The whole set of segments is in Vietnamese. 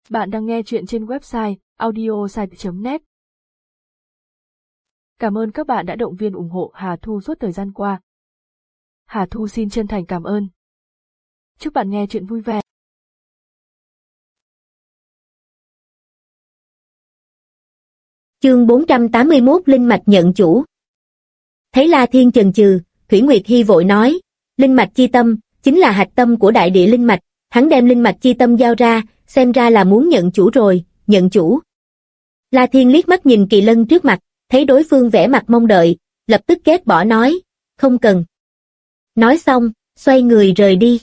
Bạn đang nghe chuyện trên website audiosite.net. Cảm ơn các bạn đã động viên ủng hộ Hà Thu suốt thời gian qua. Hà Thu xin chân thành cảm ơn. Chúc bạn nghe chuyện vui vẻ. Chương 481 Linh mạch nhận chủ. Thấy La Thiên chần chừ, Thủy Nguyệt Hy vội nói, linh mạch chi tâm chính là hạch tâm của đại địa linh mạch, hắn đem linh mạch chi tâm giao ra, xem ra là muốn nhận chủ rồi. Nhận chủ. La Thiên liếc mắt nhìn Kỳ Lân trước mặt, thấy đối phương vẻ mặt mong đợi, lập tức ghét bỏ nói, không cần. Nói xong, xoay người rời đi.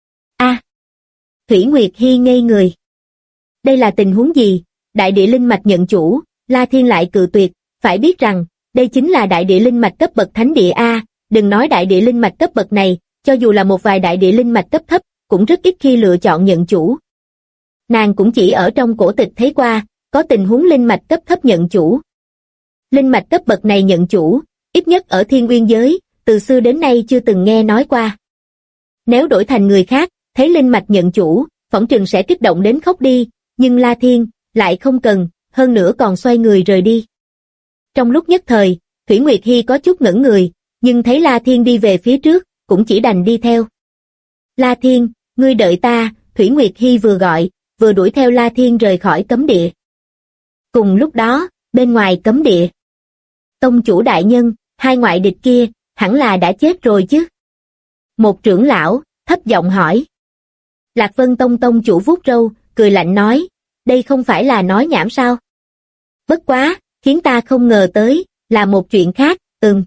Thủy Nguyệt Hy ngây người. Đây là tình huống gì? Đại địa linh mạch nhận chủ, La Thiên lại cự tuyệt, phải biết rằng, đây chính là đại địa linh mạch cấp bậc thánh địa A, đừng nói đại địa linh mạch cấp bậc này, cho dù là một vài đại địa linh mạch cấp thấp, cũng rất ít khi lựa chọn nhận chủ. Nàng cũng chỉ ở trong cổ tịch thấy qua, có tình huống linh mạch cấp thấp nhận chủ. Linh mạch cấp bậc này nhận chủ, ít nhất ở Thiên Uyên giới, từ xưa đến nay chưa từng nghe nói qua. Nếu đổi thành người khác, thấy linh mạch nhận chủ, phỏng chừng sẽ kích động đến khóc đi, nhưng La Thiên lại không cần, hơn nữa còn xoay người rời đi. Trong lúc nhất thời, Thủy Nguyệt Hy có chút ngẩn người, nhưng thấy La Thiên đi về phía trước, cũng chỉ đành đi theo. La Thiên, ngươi đợi ta, Thủy Nguyệt Hy vừa gọi, vừa đuổi theo La Thiên rời khỏi cấm địa. Cùng lúc đó, bên ngoài cấm địa, tông chủ đại nhân, hai ngoại địch kia, hẳn là đã chết rồi chứ? Một trưởng lão, thấp giọng hỏi. Lạc Vân Tông tông chủ vuốt râu, cười lạnh nói, đây không phải là nói nhảm sao? Bất quá, khiến ta không ngờ tới, là một chuyện khác,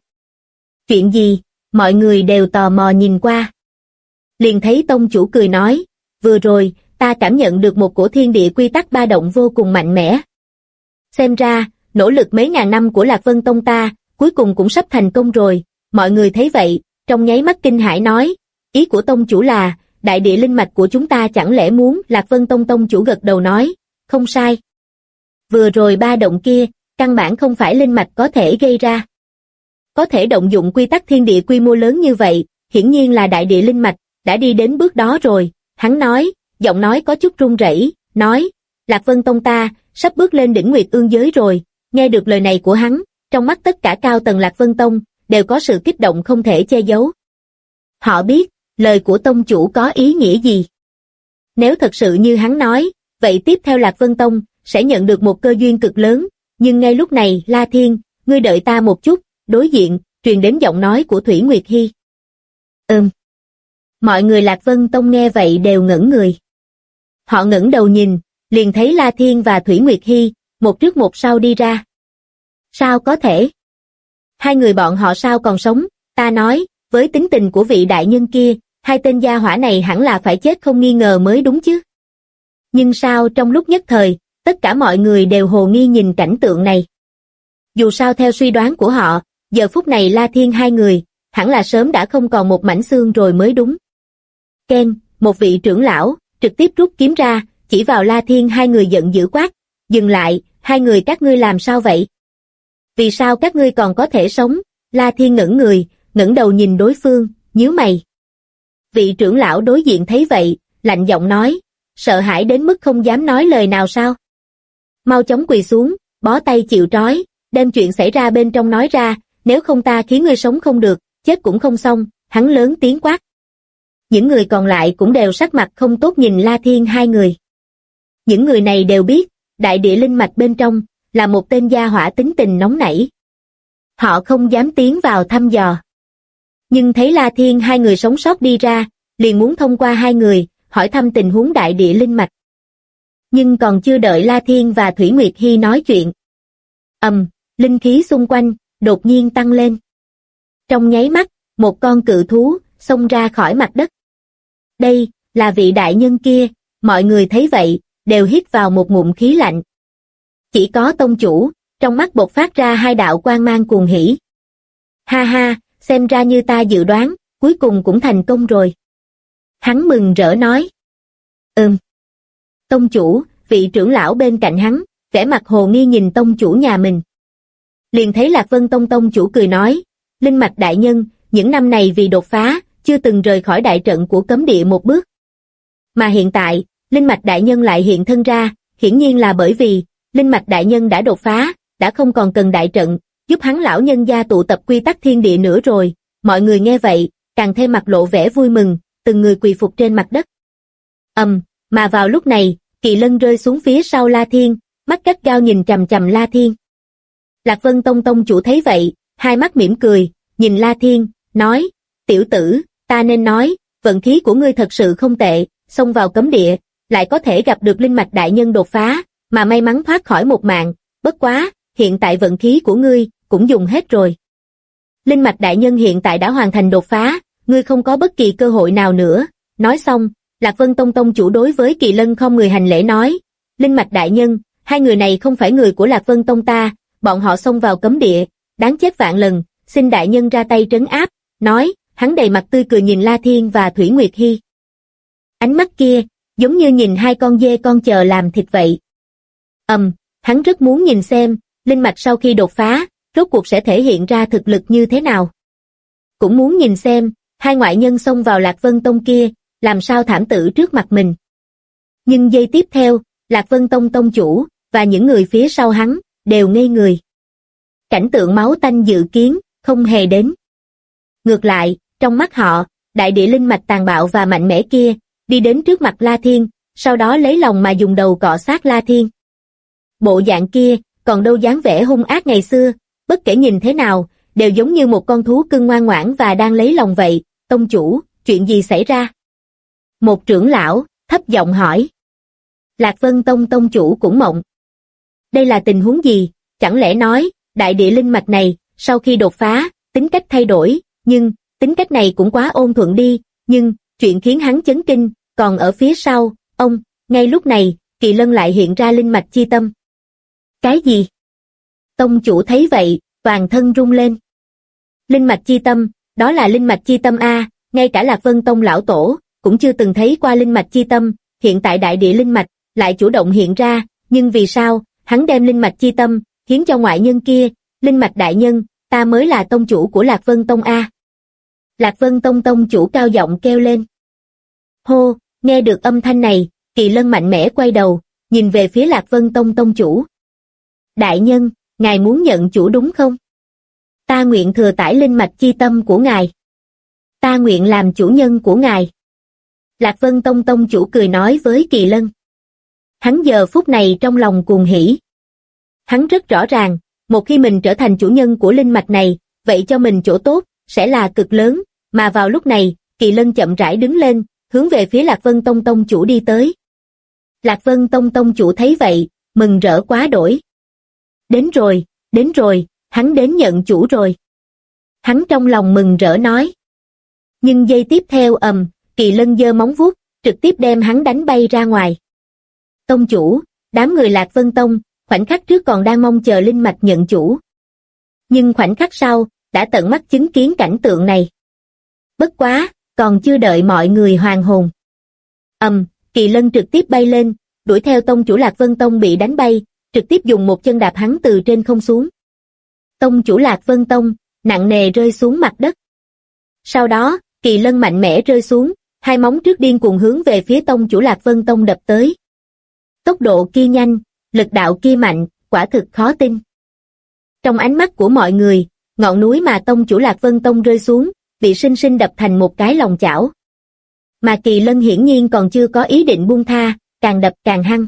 Chuyện gì? Mọi người đều tò mò nhìn qua. Liền thấy tông chủ cười nói, vừa rồi, ta cảm nhận được một cổ thiên địa quy tắc ba động vô cùng mạnh mẽ. Xem ra, nỗ lực mấy ngàn năm của Lạc Vân Tông ta, cuối cùng cũng sắp thành công rồi. Mọi người thấy vậy, trong nháy mắt kinh hãi nói, ý của tông chủ là, đại địa linh mạch của chúng ta chẳng lẽ muốn? Lạc Vân Tông tông chủ gật đầu nói, không sai. Vừa rồi ba động kia, căn bản không phải linh mạch có thể gây ra. Có thể động dụng quy tắc thiên địa quy mô lớn như vậy, hiển nhiên là đại địa linh mạch, đã đi đến bước đó rồi. Hắn nói, giọng nói có chút run rẩy, nói, Lạc Vân Tông ta, sắp bước lên đỉnh Nguyệt Ương giới rồi. Nghe được lời này của hắn, trong mắt tất cả cao tầng Lạc Vân Tông, đều có sự kích động không thể che giấu. Họ biết, lời của tông chủ có ý nghĩa gì. Nếu thật sự như hắn nói, vậy tiếp theo Lạc Vân Tông, sẽ nhận được một cơ duyên cực lớn, nhưng ngay lúc này, La Thiên, ngươi đợi ta một chút, đối diện, truyền đến giọng nói của Thủy Nguyệt Hy. Mọi người Lạc Vân Tông nghe vậy đều ngẩn người. Họ ngẩng đầu nhìn, liền thấy La Thiên và Thủy Nguyệt Hy, một trước một sau đi ra. Sao có thể? Hai người bọn họ sao còn sống? Ta nói, với tính tình của vị đại nhân kia, hai tên gia hỏa này hẳn là phải chết không nghi ngờ mới đúng chứ. Nhưng sao trong lúc nhất thời, tất cả mọi người đều hồ nghi nhìn cảnh tượng này. Dù sao theo suy đoán của họ, giờ phút này La Thiên hai người, hẳn là sớm đã không còn một mảnh xương rồi mới đúng. Ken, một vị trưởng lão, trực tiếp rút kiếm ra, chỉ vào La Thiên hai người giận dữ quát, dừng lại, hai người các ngươi làm sao vậy? Vì sao các ngươi còn có thể sống? La Thiên ngẩng người, ngẩng đầu nhìn đối phương, nhíu mày. Vị trưởng lão đối diện thấy vậy, lạnh giọng nói, sợ hãi đến mức không dám nói lời nào sao? Mau chóng quỳ xuống, bó tay chịu trói, đem chuyện xảy ra bên trong nói ra, nếu không ta khiến ngươi sống không được, chết cũng không xong, hắn lớn tiếng quát. Những người còn lại cũng đều sắc mặt không tốt nhìn La Thiên hai người. Những người này đều biết, đại địa linh mạch bên trong, là một tên gia hỏa tính tình nóng nảy. Họ không dám tiến vào thăm dò. Nhưng thấy La Thiên hai người sống sót đi ra, liền muốn thông qua hai người, hỏi thăm tình huống đại địa linh mạch. Nhưng còn chưa đợi La Thiên và Thủy Nguyệt Hy nói chuyện. Linh khí xung quanh, đột nhiên tăng lên. Trong nháy mắt, một con cự thú, xông ra khỏi mặt đất. Đây, là vị đại nhân kia, mọi người thấy vậy, đều hít vào một ngụm khí lạnh. Chỉ có tông chủ, trong mắt bộc phát ra hai đạo quang mang cuồng hỉ. Ha ha, xem ra như ta dự đoán, cuối cùng cũng thành công rồi. Hắn mừng rỡ nói. Tông chủ, vị trưởng lão bên cạnh hắn, vẻ mặt hồ nghi nhìn tông chủ nhà mình. Liền thấy Lạc Vân Tông tông chủ cười nói, Linh mạch đại nhân, những năm này vì đột phá, chưa từng rời khỏi đại trận của cấm địa một bước. Mà hiện tại, Linh mạch đại nhân lại hiện thân ra, hiển nhiên là bởi vì, linh mạch đại nhân đã đột phá, đã không còn cần đại trận, giúp hắn lão nhân gia tụ tập quy tắc thiên địa nữa rồi. Mọi người nghe vậy, càng thêm mặt lộ vẻ vui mừng, từng người quỳ phục trên mặt đất. Mà vào lúc này, Kỳ Lân rơi xuống phía sau La Thiên, mắt gắt gao nhìn chằm chằm La Thiên. Lạc Vân Tông tông chủ thấy vậy, hai mắt mỉm cười, nhìn La Thiên, nói, tiểu tử, ta nên nói, vận khí của ngươi thật sự không tệ, xông vào cấm địa, lại có thể gặp được linh mạch đại nhân đột phá, mà may mắn thoát khỏi một mạng, bất quá, hiện tại vận khí của ngươi, cũng dùng hết rồi. Linh mạch đại nhân hiện tại đã hoàn thành đột phá, ngươi không có bất kỳ cơ hội nào nữa. Nói xong, Lạc Vân Tông tông chủ đối với Kỳ Lân không người hành lễ nói, linh mạch đại nhân, hai người này không phải người của Lạc Vân Tông ta, bọn họ xông vào cấm địa, đáng chết vạn lần, xin đại nhân ra tay trấn áp. Nói, hắn đầy mặt tươi cười nhìn La Thiên và Thủy Nguyệt Hy. Ánh mắt kia, giống như nhìn hai con dê con chờ làm thịt vậy. Hắn rất muốn nhìn xem, linh mạch sau khi đột phá, rốt cuộc sẽ thể hiện ra thực lực như thế nào. Cũng muốn nhìn xem, hai ngoại nhân xông vào Lạc Vân Tông kia, làm sao thảm tử trước mặt mình. Nhưng giây tiếp theo, Lạc Vân Tông tông chủ, và những người phía sau hắn, đều ngây người. Cảnh tượng máu tanh dự kiến, không hề đến. Ngược lại, trong mắt họ, đại địa linh mạch tàn bạo và mạnh mẽ kia, đi đến trước mặt La Thiên, sau đó lấy lòng mà dùng đầu cọ sát La Thiên. Bộ dạng kia, còn đâu dáng vẻ hung ác ngày xưa, bất kể nhìn thế nào, đều giống như một con thú cưng ngoan ngoãn và đang lấy lòng vậy. Tông chủ, chuyện gì xảy ra? Một trưởng lão, thấp giọng hỏi. Lạc Vân Tông tông chủ cũng mộng. Đây là tình huống gì? Chẳng lẽ nói, đại địa linh mạch này, sau khi đột phá, tính cách thay đổi, nhưng, tính cách này cũng quá ôn thuận đi, nhưng, chuyện khiến hắn chấn kinh, còn ở phía sau, ngay lúc này, Kỳ Lân lại hiện ra linh mạch chi tâm. Cái gì? Tông chủ thấy vậy, toàn thân rung lên. Linh mạch chi tâm, đó là linh mạch chi tâm a, ngay cả Lạc Vân Tông lão tổ, cũng chưa từng thấy qua linh mạch chi tâm, hiện tại đại địa linh mạch, lại chủ động hiện ra, nhưng vì sao, hắn đem linh mạch chi tâm, hiến cho ngoại nhân kia, linh mạch đại nhân, ta mới là tông chủ của Lạc Vân Tông a. Lạc Vân Tông tông chủ cao giọng kêu lên. Hô, nghe được âm thanh này, Kỳ Lân mạnh mẽ quay đầu, nhìn về phía Lạc Vân Tông tông chủ. Đại nhân, ngài muốn nhận chủ đúng không? Ta nguyện thừa tải linh mạch chi tâm của ngài. Ta nguyện làm chủ nhân của ngài. Lạc Vân Tông tông chủ cười nói với Kỳ Lân. Hắn giờ phút này trong lòng cuồng hỉ. Hắn rất rõ ràng, một khi mình trở thành chủ nhân của linh mạch này, vậy cho mình chỗ tốt, sẽ là cực lớn, mà vào lúc này, Kỳ Lân chậm rãi đứng lên, hướng về phía Lạc Vân Tông tông chủ đi tới. Lạc Vân Tông tông chủ thấy vậy, mừng rỡ quá đỗi. Đến rồi, hắn đến nhận chủ rồi. Hắn trong lòng mừng rỡ nói. Nhưng giây tiếp theo Kỳ Lân giơ móng vuốt, trực tiếp đem hắn đánh bay ra ngoài. Tông chủ, đám người Lạc Vân Tông, khoảnh khắc trước còn đang mong chờ linh mạch nhận chủ. Nhưng khoảnh khắc sau, đã tận mắt chứng kiến cảnh tượng này. Bất quá, còn chưa đợi mọi người hoàn hồn. Kỳ Lân trực tiếp bay lên, đuổi theo tông chủ Lạc Vân Tông bị đánh bay, trực tiếp dùng một chân đạp hắn từ trên không xuống. Tông chủ Lạc Vân Tông, nặng nề rơi xuống mặt đất. Sau đó, Kỳ Lân mạnh mẽ rơi xuống, hai móng trước điên cuồng hướng về phía tông chủ Lạc Vân Tông đập tới. Tốc độ kia nhanh, lực đạo kia mạnh, quả thực khó tin. Trong ánh mắt của mọi người, ngọn núi mà tông chủ Lạc Vân Tông rơi xuống, bị sinh sinh đập thành một cái lòng chảo. Mà Kỳ Lân hiển nhiên còn chưa có ý định buông tha, càng đập càng hăng.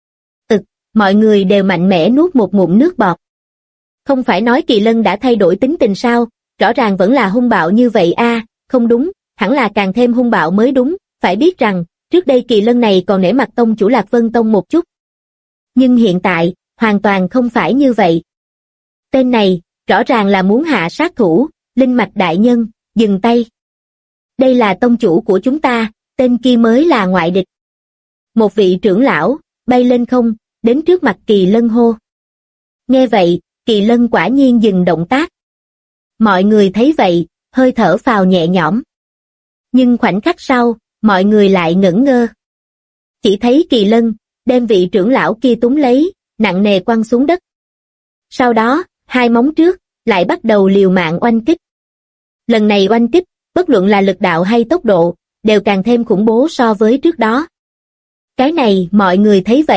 Mọi người đều mạnh mẽ nuốt một ngụm nước bọt. Không phải nói Kỳ Lân đã thay đổi tính tình sao, rõ ràng vẫn là hung bạo như vậy a, không đúng, hẳn là càng thêm hung bạo mới đúng, phải biết rằng, trước đây Kỳ Lân này còn nể mặt tông chủ Lạc Vân Tông một chút. Nhưng hiện tại, hoàn toàn không phải như vậy. Tên này, rõ ràng là muốn hạ sát thủ, linh mạch đại nhân, dừng tay. Đây là tông chủ của chúng ta, tên kia mới là ngoại địch. Một vị trưởng lão, bay lên không, đến trước mặt Kỳ Lân hô. Nghe vậy, Kỳ Lân quả nhiên dừng động tác. Mọi người thấy vậy, hơi thở phào nhẹ nhõm. Nhưng khoảnh khắc sau, mọi người lại ngẩn ngơ. Chỉ thấy Kỳ Lân, đem vị trưởng lão kia túm lấy, nặng nề quăng xuống đất. Sau đó, hai móng trước, lại bắt đầu liều mạng oanh kích. Lần này oanh kích, bất luận là lực đạo hay tốc độ, đều càng thêm khủng bố so với trước đó. Cái này mọi người thấy vậy,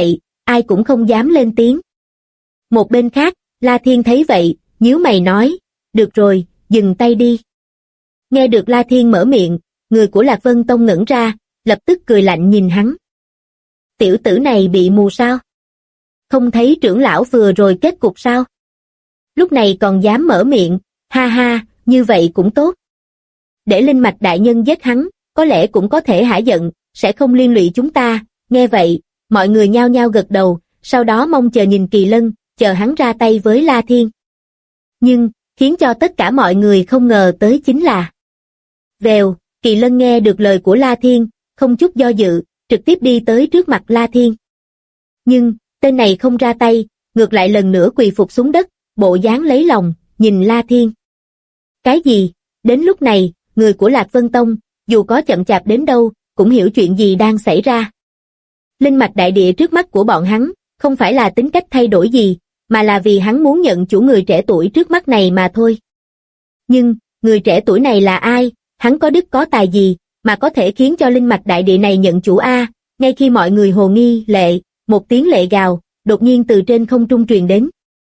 ai cũng không dám lên tiếng. Một bên khác, La Thiên thấy vậy, nhíu mày nói, được rồi, dừng tay đi. Nghe được La Thiên mở miệng, người của Lạc Vân Tông ngẩn ra, lập tức cười lạnh nhìn hắn. Tiểu tử này bị mù sao? Không thấy trưởng lão vừa rồi kết cục sao? Lúc này còn dám mở miệng, ha ha, như vậy cũng tốt. Để Linh Mạch đại nhân giết hắn, có lẽ cũng có thể hả giận, sẽ không liên lụy chúng ta. Nghe vậy, mọi người nhao nhao gật đầu, sau đó mong chờ nhìn Kỳ Lân, chờ hắn ra tay với La Thiên. Nhưng, khiến cho tất cả mọi người không ngờ tới chính là vèo, Kỳ Lân nghe được lời của La Thiên, không chút do dự, trực tiếp đi tới trước mặt La Thiên. Nhưng, tên này không ra tay, ngược lại lần nữa quỳ phục xuống đất, bộ dáng lấy lòng, nhìn La Thiên. Cái gì? Đến lúc này, người của Lạc Vân Tông, dù có chậm chạp đến đâu, cũng hiểu chuyện gì đang xảy ra. Linh mạch đại địa trước mắt của bọn hắn, không phải là tính cách thay đổi gì, mà là vì hắn muốn nhận chủ người trẻ tuổi trước mắt này mà thôi. Nhưng, người trẻ tuổi này là ai? Hắn có đức có tài gì, mà có thể khiến cho linh mạch đại địa này nhận chủ a? Ngay khi mọi người hồ nghi, lệ, một tiếng lệ gào, đột nhiên từ trên không trung truyền đến.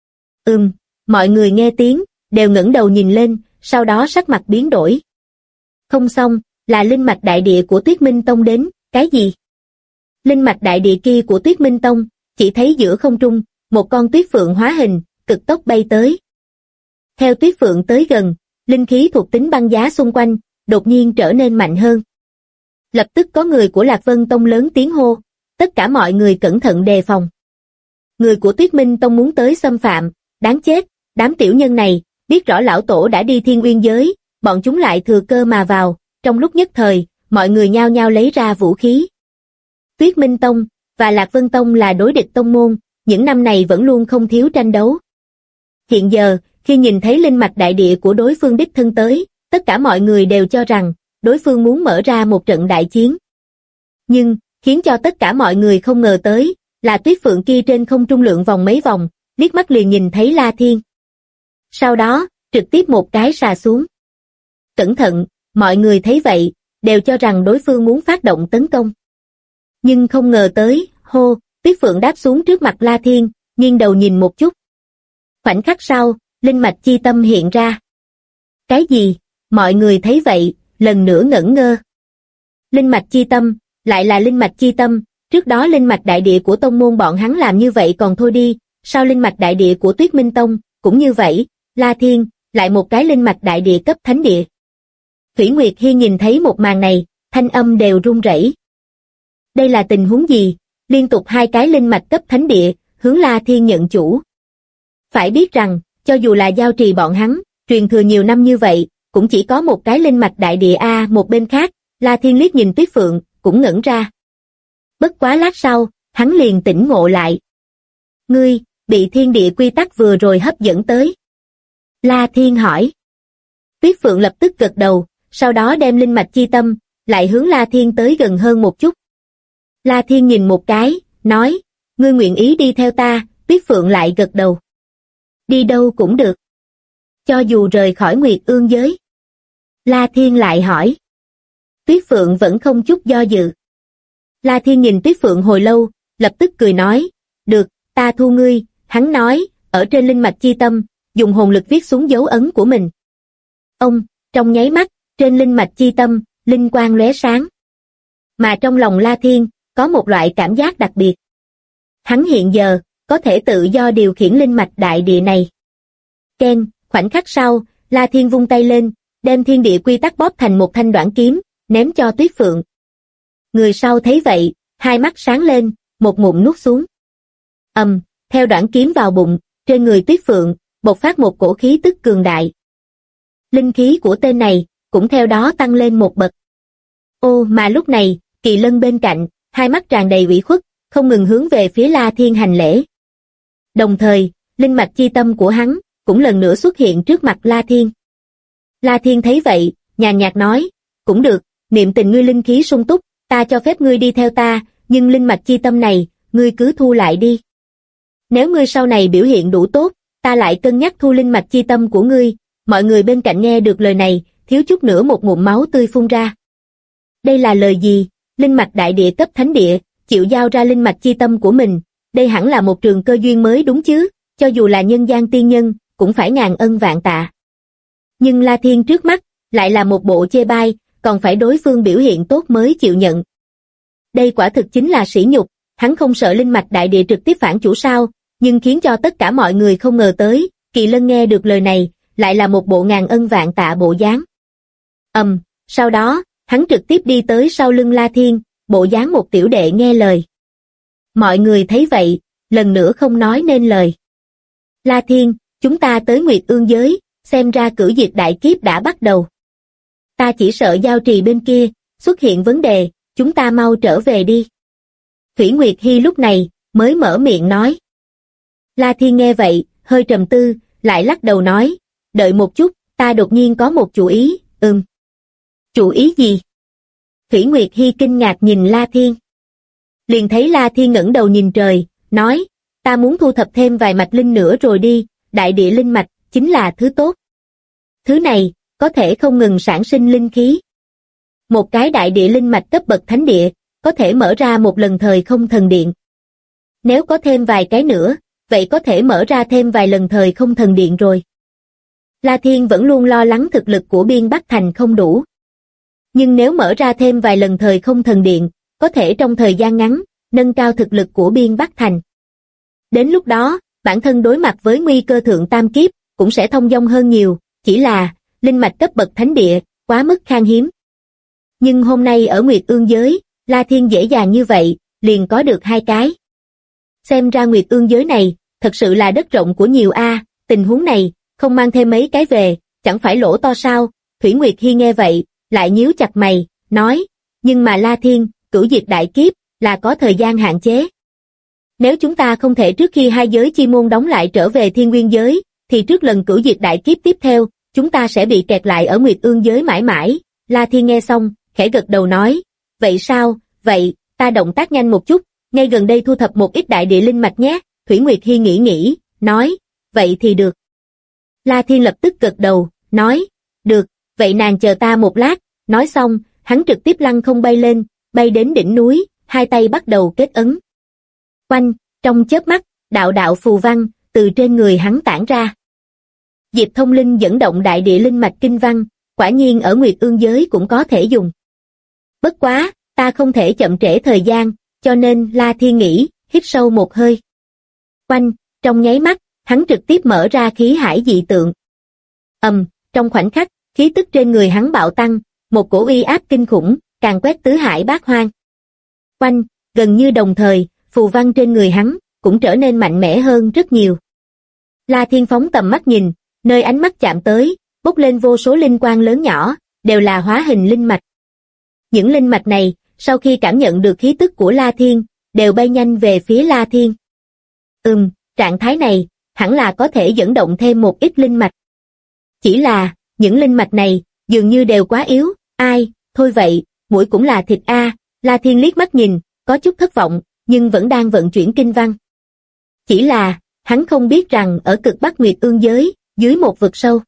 Mọi người nghe tiếng, đều ngẩng đầu nhìn lên, sau đó sắc mặt biến đổi. Không xong, là linh mạch đại địa của Tuyết Minh Tông đến, cái gì? Linh mạch đại địa kia của Tuyết Minh Tông, chỉ thấy giữa không trung, một con tuyết phượng hóa hình, cực tốc bay tới. Theo tuyết phượng tới gần, linh khí thuộc tính băng giá xung quanh, đột nhiên trở nên mạnh hơn. Lập tức có người của Lạc Vân Tông lớn tiếng hô, tất cả mọi người cẩn thận đề phòng. Người của Tuyết Minh Tông muốn tới xâm phạm, đáng chết, đám tiểu nhân này, biết rõ lão tổ đã đi Thiên Uyên giới, bọn chúng lại thừa cơ mà vào, trong lúc nhất thời, mọi người nhao nhao lấy ra vũ khí. Tuyết Minh Tông và Lạc Vân Tông là đối địch tông môn, những năm này vẫn luôn không thiếu tranh đấu. Hiện giờ, khi nhìn thấy linh mạch đại địa của đối phương đích thân tới, tất cả mọi người đều cho rằng, đối phương muốn mở ra một trận đại chiến. Nhưng, khiến cho tất cả mọi người không ngờ tới, là tuyết phượng kia trên không trung lượn vòng mấy vòng, liếc mắt liền nhìn thấy La Thiên. Sau đó, trực tiếp một cái xà xuống. Cẩn thận, mọi người thấy vậy, đều cho rằng đối phương muốn phát động tấn công. Nhưng không ngờ tới, hô, tuyết phượng đáp xuống trước mặt La Thiên, nghiêng đầu nhìn một chút. Khoảnh khắc sau, linh mạch chi tâm hiện ra. Cái gì? Mọi người thấy vậy, lần nữa ngẩn ngơ. Linh mạch chi tâm, lại là linh mạch chi tâm, trước đó linh mạch đại địa của tông môn bọn hắn làm như vậy còn thôi đi, sao linh mạch đại địa của Tuyết Minh Tông, cũng như vậy, La Thiên, lại một cái linh mạch đại địa cấp thánh địa. Thủy Nguyệt Hi nhìn thấy một màn này, thanh âm đều run rẩy. Đây là tình huống gì? Liên tục hai cái linh mạch cấp thánh địa, hướng La Thiên nhận chủ. Phải biết rằng, cho dù là giao trì bọn hắn, truyền thừa nhiều năm như vậy, cũng chỉ có một cái linh mạch đại địa a. Một bên khác, La Thiên liếc nhìn Tuyết Phượng, cũng ngẩn ra. Bất quá lát sau, hắn liền tỉnh ngộ lại. Ngươi, bị thiên địa quy tắc vừa rồi hấp dẫn tới. La Thiên hỏi. Tuyết Phượng lập tức gật đầu, sau đó đem linh mạch chi tâm, lại hướng La Thiên tới gần hơn một chút. La Thiên nhìn một cái, nói, ngươi nguyện ý đi theo ta, Tuyết Phượng lại gật đầu. Đi đâu cũng được. Cho dù rời khỏi Nguyệt Ương giới. La Thiên lại hỏi. Tuyết Phượng vẫn không chút do dự. La Thiên nhìn Tuyết Phượng hồi lâu, lập tức cười nói, được, ta thu ngươi, hắn nói, ở trên linh mạch chi tâm, dùng hồn lực viết xuống dấu ấn của mình. Ông, trong nháy mắt, trên linh mạch chi tâm, linh quang lóe sáng. Mà trong lòng La Thiên, có một loại cảm giác đặc biệt. Hắn hiện giờ, có thể tự do điều khiển linh mạch đại địa này. Ken, khoảnh khắc sau, La Thiên vung tay lên, đem thiên địa quy tắc bóp thành một thanh đoạn kiếm, ném cho Tuyết Phượng. Người sau thấy vậy, hai mắt sáng lên, một ngụm nuốt xuống. Theo đoạn kiếm vào bụng, trên người Tuyết Phượng, bộc phát một cổ khí tức cường đại. Linh khí của tên này, cũng theo đó tăng lên một bậc. Ô mà lúc này, Kỳ Lân bên cạnh, hai mắt tràn đầy ủy khuất, không ngừng hướng về phía La Thiên hành lễ. Đồng thời, linh mạch chi tâm của hắn, cũng lần nữa xuất hiện trước mặt La Thiên. La Thiên thấy vậy, nhàn nhạt nói, cũng được, niệm tình ngươi linh khí sung túc, ta cho phép ngươi đi theo ta, nhưng linh mạch chi tâm này, ngươi cứ thu lại đi. Nếu ngươi sau này biểu hiện đủ tốt, ta lại cân nhắc thu linh mạch chi tâm của ngươi. Mọi người bên cạnh nghe được lời này, thiếu chút nữa một ngụm máu tươi phun ra. Đây là lời gì? Linh mạch đại địa cấp thánh địa, chịu giao ra linh mạch chi tâm của mình, đây hẳn là một trường cơ duyên mới đúng chứ, cho dù là nhân gian tiên nhân, cũng phải ngàn ân vạn tạ. Nhưng La Thiên trước mắt, lại là một bộ chê bai, còn phải đối phương biểu hiện tốt mới chịu nhận. Đây quả thực chính là sỉ nhục, hắn không sợ linh mạch đại địa trực tiếp phản chủ sao, nhưng khiến cho tất cả mọi người không ngờ tới, Kỳ Lân nghe được lời này, lại là một bộ ngàn ân vạn tạ bộ dáng. Sau đó, hắn trực tiếp đi tới sau lưng La Thiên, bộ dáng một tiểu đệ nghe lời. Mọi người thấy vậy, lần nữa không nói nên lời. La Thiên, chúng ta tới Nguyệt Ương giới, xem ra cửu diệt đại kiếp đã bắt đầu. Ta chỉ sợ giao trì bên kia, xuất hiện vấn đề, chúng ta mau trở về đi. Thủy Nguyệt Hy lúc này, mới mở miệng nói. La Thiên nghe vậy, hơi trầm tư, lại lắc đầu nói, đợi một chút, ta đột nhiên có một chủ ý, Chủ ý gì? Thủy Nguyệt Hy kinh ngạc nhìn La Thiên. Liền thấy La Thiên ngẩng đầu nhìn trời, nói, ta muốn thu thập thêm vài mạch linh nữa rồi đi, đại địa linh mạch, chính là thứ tốt. Thứ này, có thể không ngừng sản sinh linh khí. Một cái đại địa linh mạch cấp bậc thánh địa, có thể mở ra một lần thời không thần điện. Nếu có thêm vài cái nữa, vậy có thể mở ra thêm vài lần thời không thần điện rồi. La Thiên vẫn luôn lo lắng thực lực của Biên Bắc Thành không đủ. Nhưng nếu mở ra thêm vài lần thời không thần điện, có thể trong thời gian ngắn, nâng cao thực lực của Biên Bắc Thành. Đến lúc đó, bản thân đối mặt với nguy cơ thượng tam kiếp, cũng sẽ thông dong hơn nhiều, chỉ là, linh mạch cấp bậc thánh địa, quá mức khan hiếm. Nhưng hôm nay ở Nguyệt Ương giới, La Thiên dễ dàng như vậy, liền có được 2 cái. Xem ra Nguyệt Ương giới này, thật sự là đất rộng của nhiều tình huống này, không mang thêm mấy cái về, chẳng phải lỗ to sao? Thủy Nguyệt Hy nghe vậy, lại nhíu chặt mày, nói, nhưng mà La Thiên, cửu diệt đại kiếp, là có thời gian hạn chế. Nếu chúng ta không thể trước khi 2 giới chi môn đóng lại trở về Thiên Nguyên giới, thì trước lần cửu diệt đại kiếp tiếp theo, chúng ta sẽ bị kẹt lại ở Nguyệt Ương giới mãi mãi. La Thiên nghe xong, khẽ gật đầu nói, vậy sao, vậy, ta động tác nhanh một chút, ngay gần đây thu thập một ít đại địa linh mạch nhé. Thủy Nguyệt Hy nghĩ, nói, vậy thì được. La Thiên lập tức gật đầu, nói, được, vậy nàng chờ ta một lát. Nói xong, hắn trực tiếp lăng không bay lên, bay đến đỉnh núi, 2 tay bắt đầu kết ấn. Oanh, trong chớp mắt, đạo đạo phù văn, từ trên người hắn tản ra. Diệp Thông Linh dẫn động đại địa linh mạch kinh văn, quả nhiên ở Nguyệt Ương giới cũng có thể dùng. Bất quá, ta không thể chậm trễ thời gian, cho nên La Thiên nghĩ, hít sâu một hơi. Oanh, trong nháy mắt, hắn trực tiếp mở ra khí hải dị tượng. Trong khoảnh khắc, khí tức trên người hắn bạo tăng, một cổ uy áp kinh khủng, càn quét tứ hải bát hoang. Oanh, gần như đồng thời, phù văn trên người hắn, cũng trở nên mạnh mẽ hơn rất nhiều. La Thiên phóng tầm mắt nhìn, nơi ánh mắt chạm tới, bốc lên vô số linh quang lớn nhỏ, đều là hóa hình linh mạch. Những linh mạch này, sau khi cảm nhận được khí tức của La Thiên, đều bay nhanh về phía La Thiên. Trạng thái này, hẳn là có thể dẫn động thêm một ít linh mạch. Chỉ là, những linh mạch này, dường như đều quá yếu, thôi vậy, mũi cũng là thịt La Thiên liếc mắt nhìn, có chút thất vọng, nhưng vẫn đang vận chuyển kinh văn. Chỉ là, hắn không biết rằng ở cực Bắc Nguyệt Ương giới, dưới một vực sâu.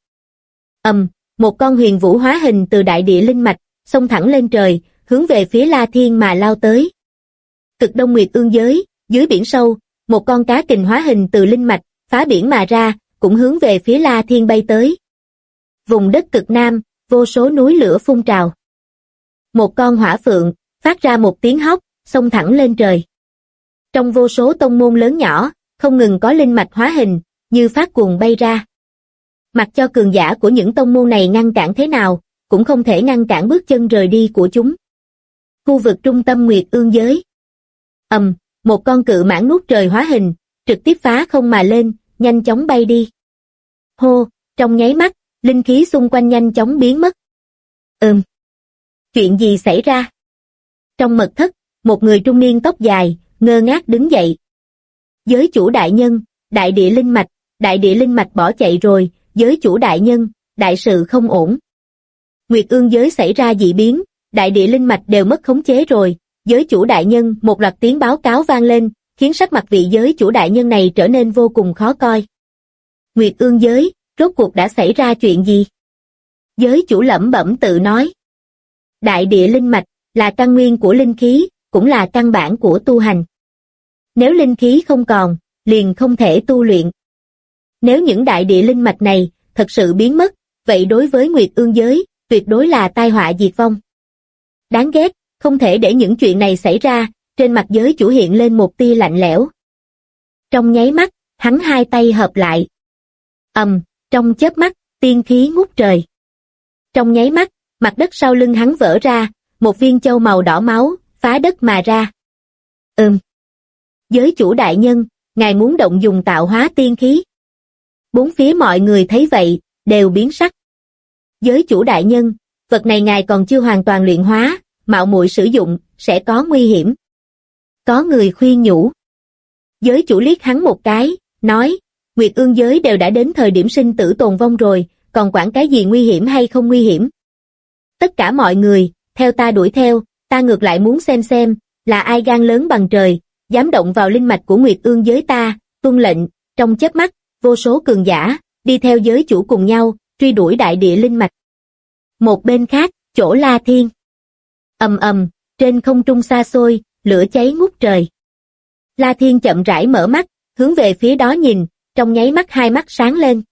Một con huyền vũ hóa hình từ đại địa linh mạch, xông thẳng lên trời, hướng về phía La Thiên mà lao tới. Cực Đông Nguyệt Ương giới, dưới biển sâu, một con cá kình hóa hình từ linh mạch, phá biển mà ra, cũng hướng về phía La Thiên bay tới. Vùng đất cực Nam, vô số núi lửa phun trào. Một con hỏa phượng, phát ra một tiếng hót, xông thẳng lên trời. Trong vô số tông môn lớn nhỏ, không ngừng có linh mạch hóa hình, như phát cuồng bay ra. Mặc cho cường giả của những tông môn này ngăn cản thế nào, cũng không thể ngăn cản bước chân rời đi của chúng. Khu vực trung tâm Nguyệt Ương giới. Một con cự mãng nuốt trời hóa hình, trực tiếp phá không mà lên, nhanh chóng bay đi. Hô, trong nháy mắt, linh khí xung quanh nhanh chóng biến mất. Chuyện gì xảy ra? Trong mật thất, một người trung niên tóc dài, ngơ ngác đứng dậy. Giới chủ đại nhân, đại địa linh mạch bỏ chạy rồi, giới chủ đại nhân, đại sự không ổn. Nguyệt Ương giới xảy ra dị biến, đại địa linh mạch đều mất khống chế rồi, giới chủ đại nhân, một loạt tiếng báo cáo vang lên, khiến sắc mặt vị giới chủ đại nhân này trở nên vô cùng khó coi. Nguyệt Ương giới, rốt cuộc đã xảy ra chuyện gì? Giới chủ lẩm bẩm tự nói. Đại địa linh mạch, là căn nguyên của linh khí, cũng là căn bản của tu hành. Nếu linh khí không còn, liền không thể tu luyện. Nếu những đại địa linh mạch này thật sự biến mất, vậy đối với Nguyệt Ương giới, tuyệt đối là tai họa diệt vong. Đáng ghét, không thể để những chuyện này xảy ra, trên mặt giới chủ hiện lên một tia lạnh lẽo. Trong nháy mắt, hắn hai tay hợp lại. Trong chớp mắt, tiên khí ngút trời. Trong nháy mắt, mặt đất sau lưng hắn vỡ ra, một viên châu màu đỏ máu, phá đất mà ra. Giới chủ đại nhân, ngài muốn động dùng tạo hóa tiên khí. Bốn phía mọi người thấy vậy, đều biến sắc. Giới chủ đại nhân, vật này ngài còn chưa hoàn toàn luyện hóa, mạo muội sử dụng, sẽ có nguy hiểm. Có người khuyên nhủ. Giới chủ liếc hắn một cái, nói, Nguyệt Ương giới đều đã đến thời điểm sinh tử tồn vong rồi, còn quản cái gì nguy hiểm hay không nguy hiểm. Tất cả mọi người, theo ta đuổi theo, ta ngược lại muốn xem, là ai gan lớn bằng trời, dám động vào linh mạch của Nguyệt Ương giới ta, tuân lệnh, trong chớp mắt, vô số cường giả, đi theo giới chủ cùng nhau, truy đuổi đại địa linh mạch. Một bên khác, chỗ La Thiên. Trên không trung xa xôi, lửa cháy ngút trời. La Thiên chậm rãi mở mắt, hướng về phía đó nhìn, trong nháy mắt hai mắt sáng lên.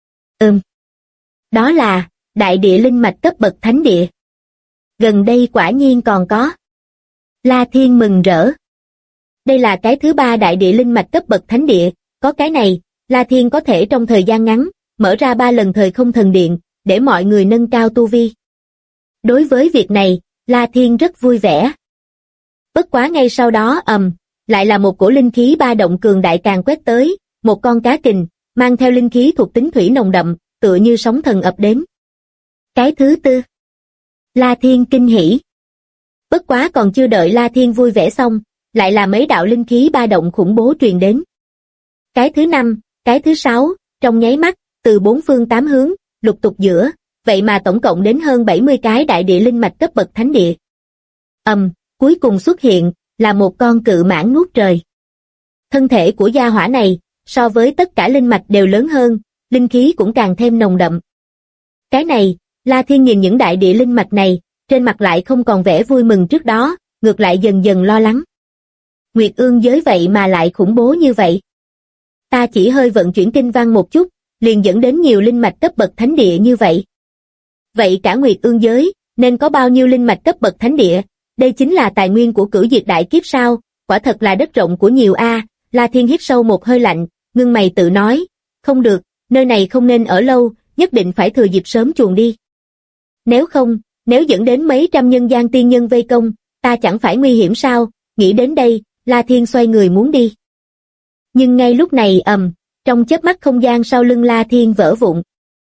Đó là, đại địa linh mạch cấp bậc thánh địa. Gần đây quả nhiên còn có. La Thiên mừng rỡ. Đây là cái thứ ba đại địa linh mạch cấp bậc thánh địa, có cái này, La Thiên có thể trong thời gian ngắn, mở ra 3 lần thời không thần điện, để mọi người nâng cao tu vi. Đối với việc này, La Thiên rất vui vẻ. Bất quá ngay sau đó lại là một cổ linh khí ba động cường đại càng quét tới, một con cá kình, mang theo linh khí thuộc tính thủy nồng đậm, tựa như sóng thần ập đến. Cái thứ tư. La Thiên kinh hỉ. Bất quá còn chưa đợi La Thiên vui vẻ xong, lại là mấy đạo linh khí ba động khủng bố truyền đến. Cái thứ năm, cái thứ sáu, trong nháy mắt, từ 4 phương 8 hướng, lục tục giữa, vậy mà tổng cộng đến hơn 70 cái đại địa linh mạch cấp bậc thánh địa. Cuối cùng xuất hiện, là một con cự mãng nuốt trời. Thân thể của gia hỏa này, so với tất cả linh mạch đều lớn hơn, linh khí cũng càng thêm nồng đậm. Cái này, La Thiên nhìn những đại địa linh mạch này, trên mặt lại không còn vẻ vui mừng trước đó, ngược lại dần dần lo lắng. Nguyệt Ương giới vậy mà lại khủng bố như vậy. Ta chỉ hơi vận chuyển kinh văn một chút, liền dẫn đến nhiều linh mạch cấp bậc thánh địa như vậy. Vậy cả Nguyệt Ương giới, nên có bao nhiêu linh mạch cấp bậc thánh địa? Đây chính là tài nguyên của cửu diệt đại kiếp sao? Quả thật là đất rộng của nhiều a. La Thiên hít sâu một hơi lạnh, ngưng mày tự nói, không được, nơi này không nên ở lâu, nhất định phải thừa dịp sớm chuồn đi. Nếu không, nếu dẫn đến mấy trăm nhân gian tiên nhân vây công, ta chẳng phải nguy hiểm sao? Nghĩ đến đây, La Thiên xoay người muốn đi. Nhưng ngay lúc này trong chớp mắt không gian sau lưng La Thiên vỡ vụn.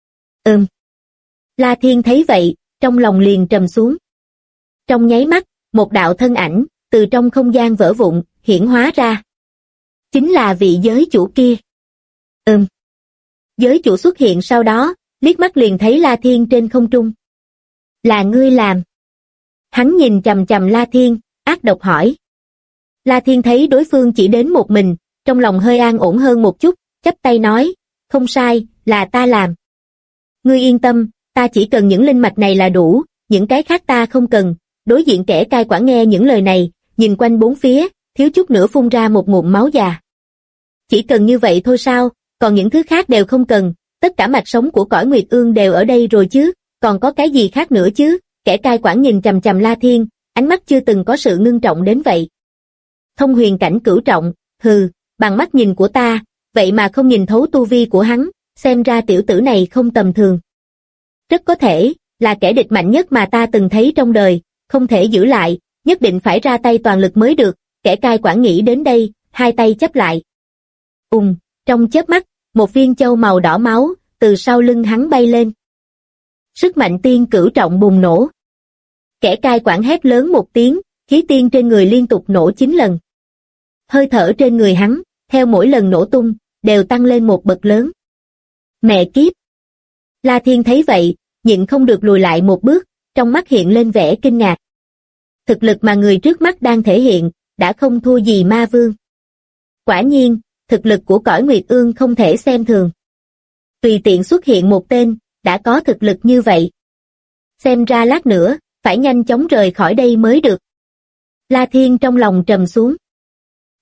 La Thiên thấy vậy, trong lòng liền trầm xuống. Trong nháy mắt, một đạo thân ảnh, từ trong không gian vỡ vụn, hiển hóa ra. Chính là vị giới chủ kia. Giới chủ xuất hiện sau đó, liếc mắt liền thấy La Thiên trên không trung. Là ngươi làm. Hắn nhìn chằm chằm La Thiên, ác độc hỏi. La Thiên thấy đối phương chỉ đến một mình, trong lòng hơi an ổn hơn một chút, chắp tay nói, không sai, là ta làm. Ngươi yên tâm, ta chỉ cần những linh mạch này là đủ, những cái khác ta không cần. Đối diện kẻ cai quản nghe những lời này, nhìn quanh bốn phía, thiếu chút nữa phun ra một ngụm máu già. Chỉ cần như vậy thôi sao, còn những thứ khác đều không cần, tất cả mạch sống của cõi Nguyệt Ương đều ở đây rồi chứ, còn có cái gì khác nữa chứ? Kẻ cai quản nhìn chằm chằm La Thiên, ánh mắt chưa từng có sự ngưng trọng đến vậy. Thông huyền cảnh cửu trọng, hừ, bằng mắt nhìn của ta, vậy mà không nhìn thấu tu vi của hắn, xem ra tiểu tử này không tầm thường. Rất có thể, là kẻ địch mạnh nhất mà ta từng thấy trong đời, không thể giữ lại, nhất định phải ra tay toàn lực mới được, kẻ cai quản nghĩ đến đây, hai tay chắp lại. Trong chớp mắt, một viên châu màu đỏ máu, từ sau lưng hắn bay lên. Sức mạnh tiên cửu trọng bùng nổ. Kẻ cai quản hét lớn một tiếng, khí tiên trên người liên tục nổ 9 lần. Hơi thở trên người hắn, theo mỗi lần nổ tung, đều tăng lên một bậc lớn. Mẹ kiếp! La Thiên thấy vậy, nhịn không được lùi lại một bước, trong mắt hiện lên vẻ kinh ngạc. Thực lực mà người trước mắt đang thể hiện, đã không thua gì ma vương. Quả nhiên, thực lực của cõi Nguyệt Ương không thể xem thường. Tùy tiện xuất hiện một tên, đã có thực lực như vậy. Xem ra lát nữa, phải nhanh chóng rời khỏi đây mới được. La Thiên trong lòng trầm xuống.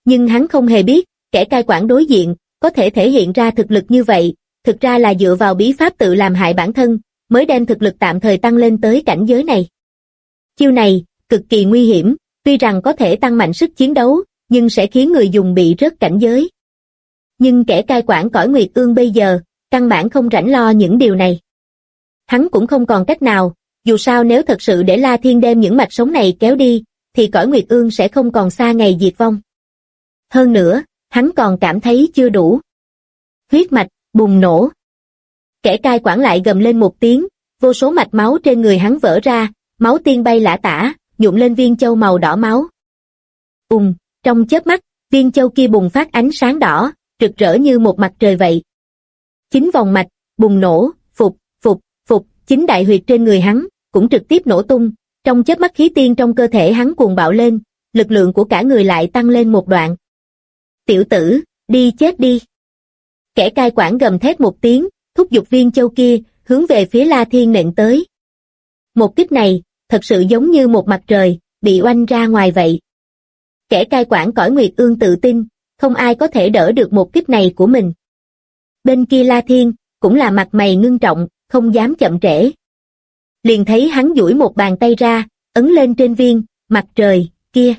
Nhưng hắn không hề biết, kẻ cai quản đối diện, có thể thể hiện ra thực lực như vậy, thực ra là dựa vào bí pháp tự làm hại bản thân, mới đem thực lực tạm thời tăng lên tới cảnh giới này. Chiêu này, cực kỳ nguy hiểm, tuy rằng có thể tăng mạnh sức chiến đấu, nhưng sẽ khiến người dùng bị rớt cảnh giới. Nhưng kẻ cai quản cõi Nguyệt Ương bây giờ, căn bản không rảnh lo những điều này. Hắn cũng không còn cách nào, dù sao nếu thật sự để La Thiên đem những mạch sống này kéo đi, thì cõi Nguyệt Ương sẽ không còn xa ngày diệt vong. Hơn nữa, hắn còn cảm thấy chưa đủ. Huyết mạch, bùng nổ. Kẻ cai quản lại gầm lên một tiếng, vô số mạch máu trên người hắn vỡ ra, máu tiên bay lả tả, nhuộm lên viên châu màu đỏ máu. Trong chớp mắt, viên châu kia bùng phát ánh sáng đỏ, rực rỡ như một mặt trời vậy. 9 vòng mạch, bùng nổ, phụp, 9 đại huyệt trên người hắn, cũng trực tiếp nổ tung, trong chớp mắt khí tiên trong cơ thể hắn cuồng bạo lên, lực lượng của cả người lại tăng lên một đoạn. Tiểu tử, đi chết đi. Kẻ cai quản gầm thét một tiếng, thúc giục viên châu kia, hướng về phía La Thiên nện tới. Một kích này, thật sự giống như một mặt trời, bị oanh ra ngoài vậy. Kẻ cai quản cõi Nguyệt Ương tự tin, không ai có thể đỡ được một kích này của mình. Bên kia La Thiên, cũng là mặt mày ngưng trọng, không dám chậm trễ. Liền thấy hắn duỗi một bàn tay ra, ấn lên trên viên mặt trời kia.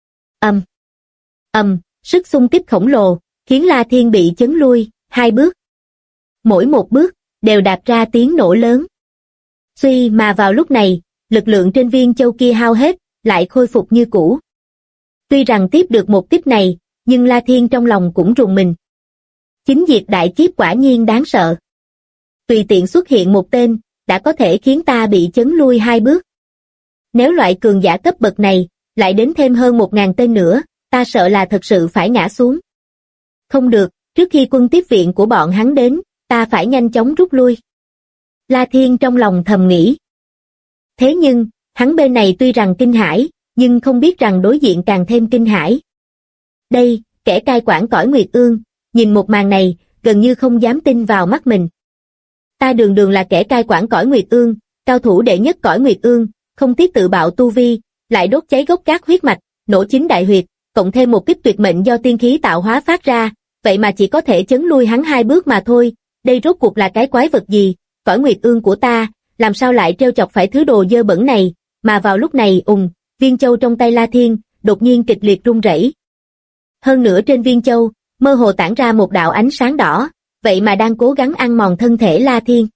Sức xung kích khổng lồ, khiến La Thiên bị chấn lui 2 bước. Mỗi một bước, đều đạp ra tiếng nổ lớn. Suy mà vào lúc này, lực lượng trên viên châu kia hao hết, lại khôi phục như cũ. Tuy rằng tiếp được một kích này, nhưng La Thiên trong lòng cũng rùng mình. Chính diệt đại kiếp quả nhiên đáng sợ. Tùy tiện xuất hiện một tên, đã có thể khiến ta bị chấn lui 2 bước. Nếu loại cường giả cấp bậc này, lại đến thêm hơn 1000 tên nữa, ta sợ là thật sự phải ngã xuống. Không được, trước khi quân tiếp viện của bọn hắn đến, ta phải nhanh chóng rút lui. La Thiên trong lòng thầm nghĩ. Thế nhưng, hắn bên này tuy rằng kinh hãi, nhưng không biết rằng đối diện càng thêm kinh hãi. Đây, kẻ cai quản cõi Nguyệt Ương, nhìn một màn này, gần như không dám tin vào mắt mình. Ta đường đường là kẻ cai quản cõi Nguyệt Ương, cao thủ đệ nhất cõi Nguyệt Ương, không tiếc tự bạo tu vi, lại đốt cháy gốc gác huyết mạch, nổ 9 đại huyệt, cộng thêm một kích tuyệt mệnh do tiên khí tạo hóa phát ra, vậy mà chỉ có thể chấn lui hắn 2 bước mà thôi. Đây rốt cuộc là cái quái vật gì? Cõi Nguyệt Ương của ta, làm sao lại trêu chọc phải thứ đồ dơ bẩn này? Mà vào lúc này, viên châu trong tay La Thiên đột nhiên kịch liệt rung rẩy. Hơn nữa trên viên châu, mơ hồ tản ra một đạo ánh sáng đỏ, vậy mà đang cố gắng ăn mòn thân thể La Thiên.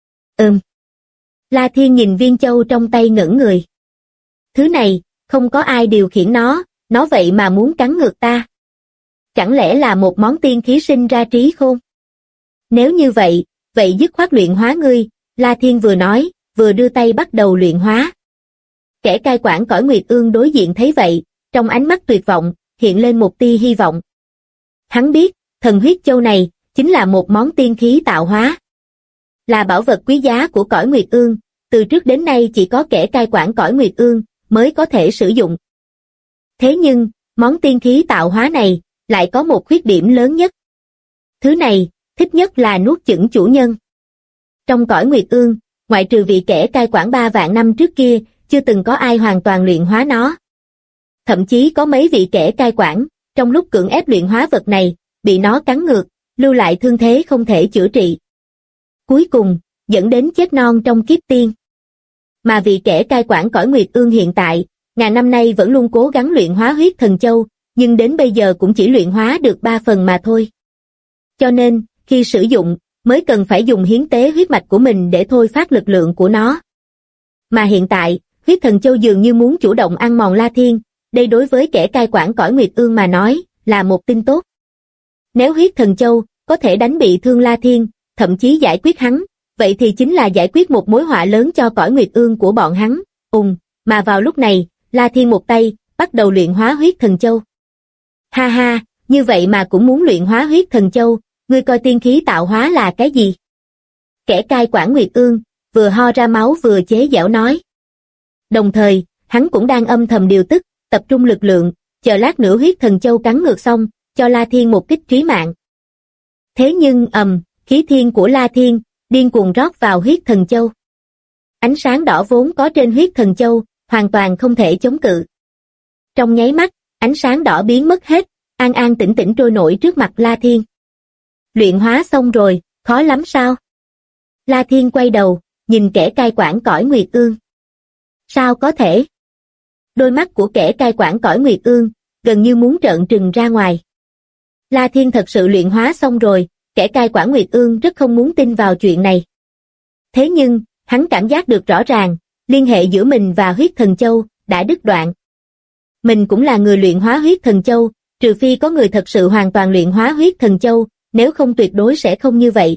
La Thiên nhìn viên châu trong tay ngẩn người. Thứ này, không có ai điều khiển nó vậy mà muốn cắn ngược ta. Chẳng lẽ là một món tiên khí sinh ra trí khôn? Nếu như vậy, dứt khoát luyện hóa ngươi, La Thiên vừa nói, vừa đưa tay bắt đầu luyện hóa. Kẻ cai quản cõi Nguyệt Ương đối diện thấy vậy, trong ánh mắt tuyệt vọng, hiện lên một tia hy vọng. Hắn biết, thần huyết châu này, chính là một món tiên khí tạo hóa. Là bảo vật quý giá của cõi Nguyệt Ương, từ trước đến nay chỉ có kẻ cai quản cõi Nguyệt Ương mới có thể sử dụng. Thế nhưng, món tiên khí tạo hóa này, lại có một khuyết điểm lớn nhất. Thứ này, thích nhất là nuốt chửng chủ nhân. Trong cõi Nguyệt Ương, ngoại trừ vị kẻ cai quản 3 vạn năm trước kia, chưa từng có ai hoàn toàn luyện hóa nó. Thậm chí có mấy vị kẻ cai quản, trong lúc cưỡng ép luyện hóa vật này, bị nó cắn ngược, lưu lại thương thế không thể chữa trị. Cuối cùng, dẫn đến chết non trong kiếp tiên. Mà vị kẻ cai quản cõi Nguyệt Ương hiện tại, ngàn năm nay vẫn luôn cố gắng luyện hóa huyết thần châu, nhưng đến bây giờ cũng chỉ luyện hóa được 3 phần mà thôi. Cho nên, khi sử dụng, mới cần phải dùng hiến tế huyết mạch của mình để thôi phát lực lượng của nó. Mà hiện tại, huyết thần châu dường như muốn chủ động ăn mòn La Thiên, đây đối với kẻ cai quản cõi Nguyệt Ương mà nói, là một tin tốt. Nếu huyết thần châu có thể đánh bị thương La Thiên, thậm chí giải quyết hắn, vậy thì chính là giải quyết một mối họa lớn cho cõi Nguyệt Ương của bọn hắn. Mà vào lúc này, La Thiên một tay, bắt đầu luyện hóa huyết thần châu. Ha ha, như vậy mà cũng muốn luyện hóa huyết thần châu, ngươi coi tiên khí tạo hóa là cái gì? Kẻ cai quản Nguyệt Ương, vừa ho ra máu vừa chế giễu nói. Đồng thời, hắn cũng đang âm thầm điều tức, tập trung lực lượng, chờ lát nữa huyết thần châu cắn ngược xong, cho La Thiên một kích trí mạng. Thế nhưng khí thiên của La Thiên, điên cuồng rót vào huyết thần châu. Ánh sáng đỏ vốn có trên huyết thần châu, hoàn toàn không thể chống cự. Trong nháy mắt, ánh sáng đỏ biến mất hết, an an tĩnh tĩnh trôi nổi trước mặt La Thiên. Luyện hóa xong rồi, khó lắm sao? La Thiên quay đầu, nhìn kẻ cai quản cõi Nguyệt Ương. Sao có thể? Đôi mắt của kẻ cai quản cõi Nguyệt Ương, gần như muốn trợn trừng ra ngoài. La Thiên thật sự luyện hóa xong rồi, kẻ cai quản Nguyệt Ương rất không muốn tin vào chuyện này. Thế nhưng, hắn cảm giác được rõ ràng, liên hệ giữa mình và huyết thần châu đã đứt đoạn. Mình cũng là người luyện hóa huyết thần châu, trừ phi có người thật sự hoàn toàn luyện hóa huyết thần châu, nếu không tuyệt đối sẽ không như vậy.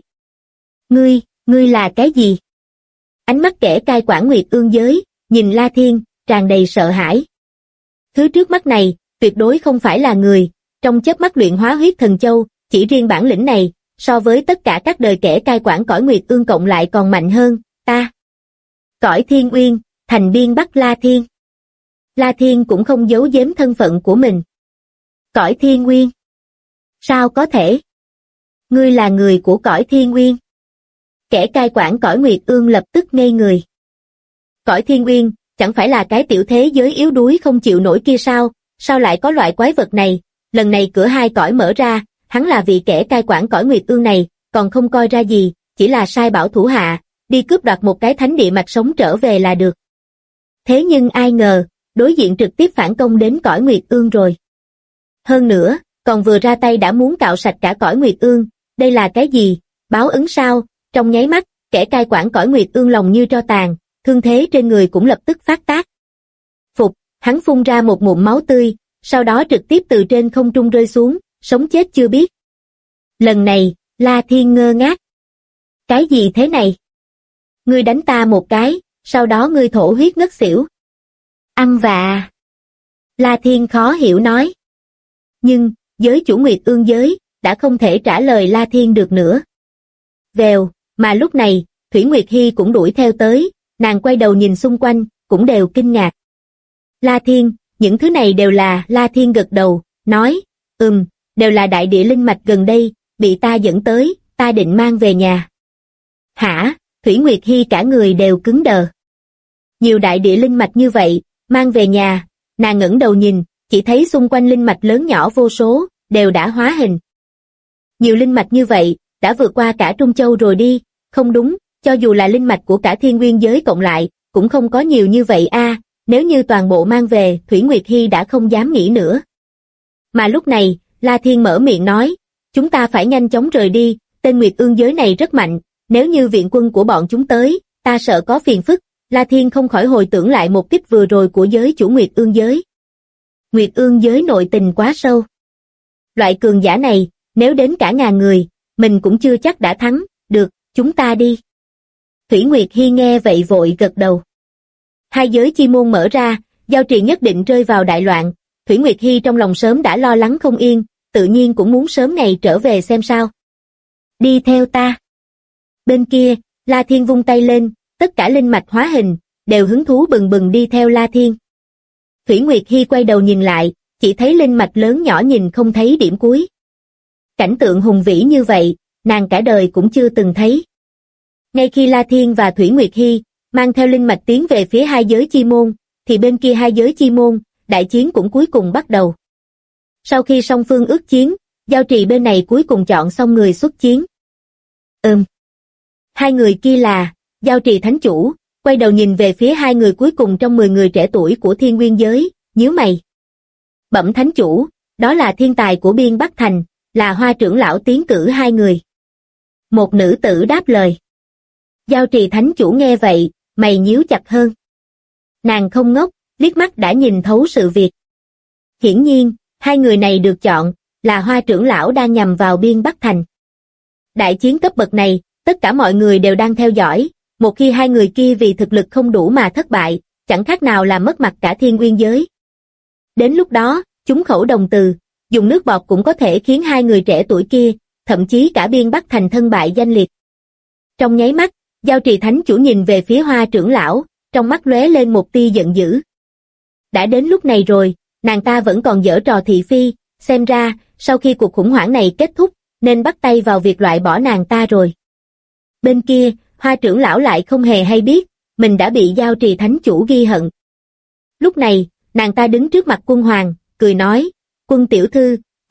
Ngươi là cái gì? Ánh mắt kẻ cai quản Nguyệt Ương giới, nhìn La Thiên, tràn đầy sợ hãi. Thứ trước mắt này, tuyệt đối không phải là người, trong chớp mắt luyện hóa huyết thần châu, chỉ riêng bản lĩnh này, so với tất cả các đời kẻ cai quản cõi Nguyệt Ương cộng lại còn mạnh hơn, ta. Cõi Thiên Uyên, thành biên Bắc La Thiên. La Thiên cũng không giấu giếm thân phận của mình. Cõi Thiên Uyên. Sao có thể? Ngươi là người của cõi Thiên Uyên. Kẻ cai quản cõi Nguyệt Ương lập tức ngây người. Cõi Thiên Uyên, chẳng phải là cái tiểu thế giới yếu đuối không chịu nổi kia sao, sao lại có loại quái vật này, lần này cửa hai cõi mở ra, hắn là vị kẻ cai quản cõi Nguyệt Ương này, còn không coi ra gì, chỉ là sai bảo thủ hạ, đi cướp đoạt một cái thánh địa mạch sống trở về là được. Thế nhưng ai ngờ, đối diện trực tiếp phản công đến cõi Nguyệt Ương rồi. Hơn nữa, còn vừa ra tay đã muốn cạo sạch cả cõi Nguyệt Ương, đây là cái gì, báo ứng sao? Trong nháy mắt, kẻ cai quản cõi Nguyệt Ương lòng như tro tàn, thương thế trên người cũng lập tức phát tác. Phục, hắn phun ra một ngụm máu tươi, sau đó trực tiếp từ trên không trung rơi xuống, sống chết chưa biết. Lần này, La Thiên ngơ ngác. Cái gì thế này? Ngươi đánh ta một cái, sau đó ngươi thổ huyết ngất xỉu. Ăn vạ. La Thiên khó hiểu nói. Nhưng, giới chủ Nguyệt Ương giới, đã không thể trả lời La Thiên được nữa. Vèo, mà lúc này, Thủy Nguyệt Hy cũng đuổi theo tới, nàng quay đầu nhìn xung quanh, cũng đều kinh ngạc. La Thiên, những thứ này đều là, La Thiên gật đầu, nói, đều là đại địa linh mạch gần đây, bị ta dẫn tới, ta định mang về nhà. Hả? Thủy Nguyệt Hy cả người đều cứng đờ. Nhiều đại địa linh mạch như vậy, mang về nhà, nàng ngẩng đầu nhìn, chỉ thấy xung quanh linh mạch lớn nhỏ vô số, đều đã hóa hình. Nhiều linh mạch như vậy, đã vượt qua cả Trung Châu rồi đi, không đúng, cho dù là linh mạch của cả Thiên Nguyên giới cộng lại, cũng không có nhiều như vậy a. Nếu như toàn bộ mang về, Thủy Nguyệt Hy đã không dám nghĩ nữa. Mà lúc này, La Thiên mở miệng nói, chúng ta phải nhanh chóng rời đi, tên Nguyệt Ương giới này rất mạnh, nếu như viện quân của bọn chúng tới, ta sợ có phiền phức. La Thiên không khỏi hồi tưởng lại một kích vừa rồi của giới chủ Nguyệt Ương giới. Nguyệt Ương giới nội tình quá sâu. Loại cường giả này, nếu đến cả ngàn người, mình cũng chưa chắc đã thắng, được, chúng ta đi. Thủy Nguyệt Hy nghe vậy vội gật đầu. Hai giới chi môn mở ra, giao trì nhất định rơi vào đại loạn, Thủy Nguyệt Hy trong lòng sớm đã lo lắng không yên, tự nhiên cũng muốn sớm ngày trở về xem sao. Đi theo ta. Bên kia, La Thiên vung tay lên, tất cả linh mạch hóa hình, đều hứng thú bừng bừng đi theo La Thiên. Thủy Nguyệt Hy quay đầu nhìn lại, chỉ thấy linh mạch lớn nhỏ nhìn không thấy điểm cuối. Cảnh tượng hùng vĩ như vậy, nàng cả đời cũng chưa từng thấy. Ngay khi La Thiên và Thủy Nguyệt Hy mang theo linh mạch tiến về phía hai giới chi môn, thì bên kia hai giới chi môn, đại chiến cũng cuối cùng bắt đầu. Sau khi song phương ước chiến, giao trì bên này cuối cùng chọn xong người xuất chiến. Hai người kia là, giao trì thánh chủ, quay đầu nhìn về phía hai người cuối cùng trong 10 người trẻ tuổi của Thiên Nguyên giới, nhíu mày. Bẩm thánh chủ, đó là thiên tài của biên Bắc Thành, là Hoa trưởng lão tiến cử hai người. Một nữ tử đáp lời. Giao trì thánh chủ nghe vậy, mày nhíu chặt hơn. Nàng không ngốc, liếc mắt đã nhìn thấu sự việc. Hiển nhiên, hai người này được chọn, là Hoa trưởng lão đang nhằm vào biên Bắc Thành. Đại chiến cấp bậc này, tất cả mọi người đều đang theo dõi, một khi hai người kia vì thực lực không đủ mà thất bại, chẳng khác nào là mất mặt cả Thiên Nguyên giới. Đến lúc đó, chúng khẩu đồng từ, dùng nước bọt cũng có thể khiến hai người trẻ tuổi kia, thậm chí cả biên Bắc Thành thân bại danh liệt. Trong nháy mắt, giao trì thánh chủ nhìn về phía Hoa trưởng lão, trong mắt lóe lên một tia giận dữ. Đã đến lúc này rồi, nàng ta vẫn còn giở trò thị phi, xem ra, sau khi cuộc khủng hoảng này kết thúc, nên bắt tay vào việc loại bỏ nàng ta rồi. Bên kia, Hoa trưởng lão lại không hề hay biết, mình đã bị giao trì thánh chủ ghi hận. Lúc này, nàng ta đứng trước mặt quân hoàng, cười nói, quân tiểu thư,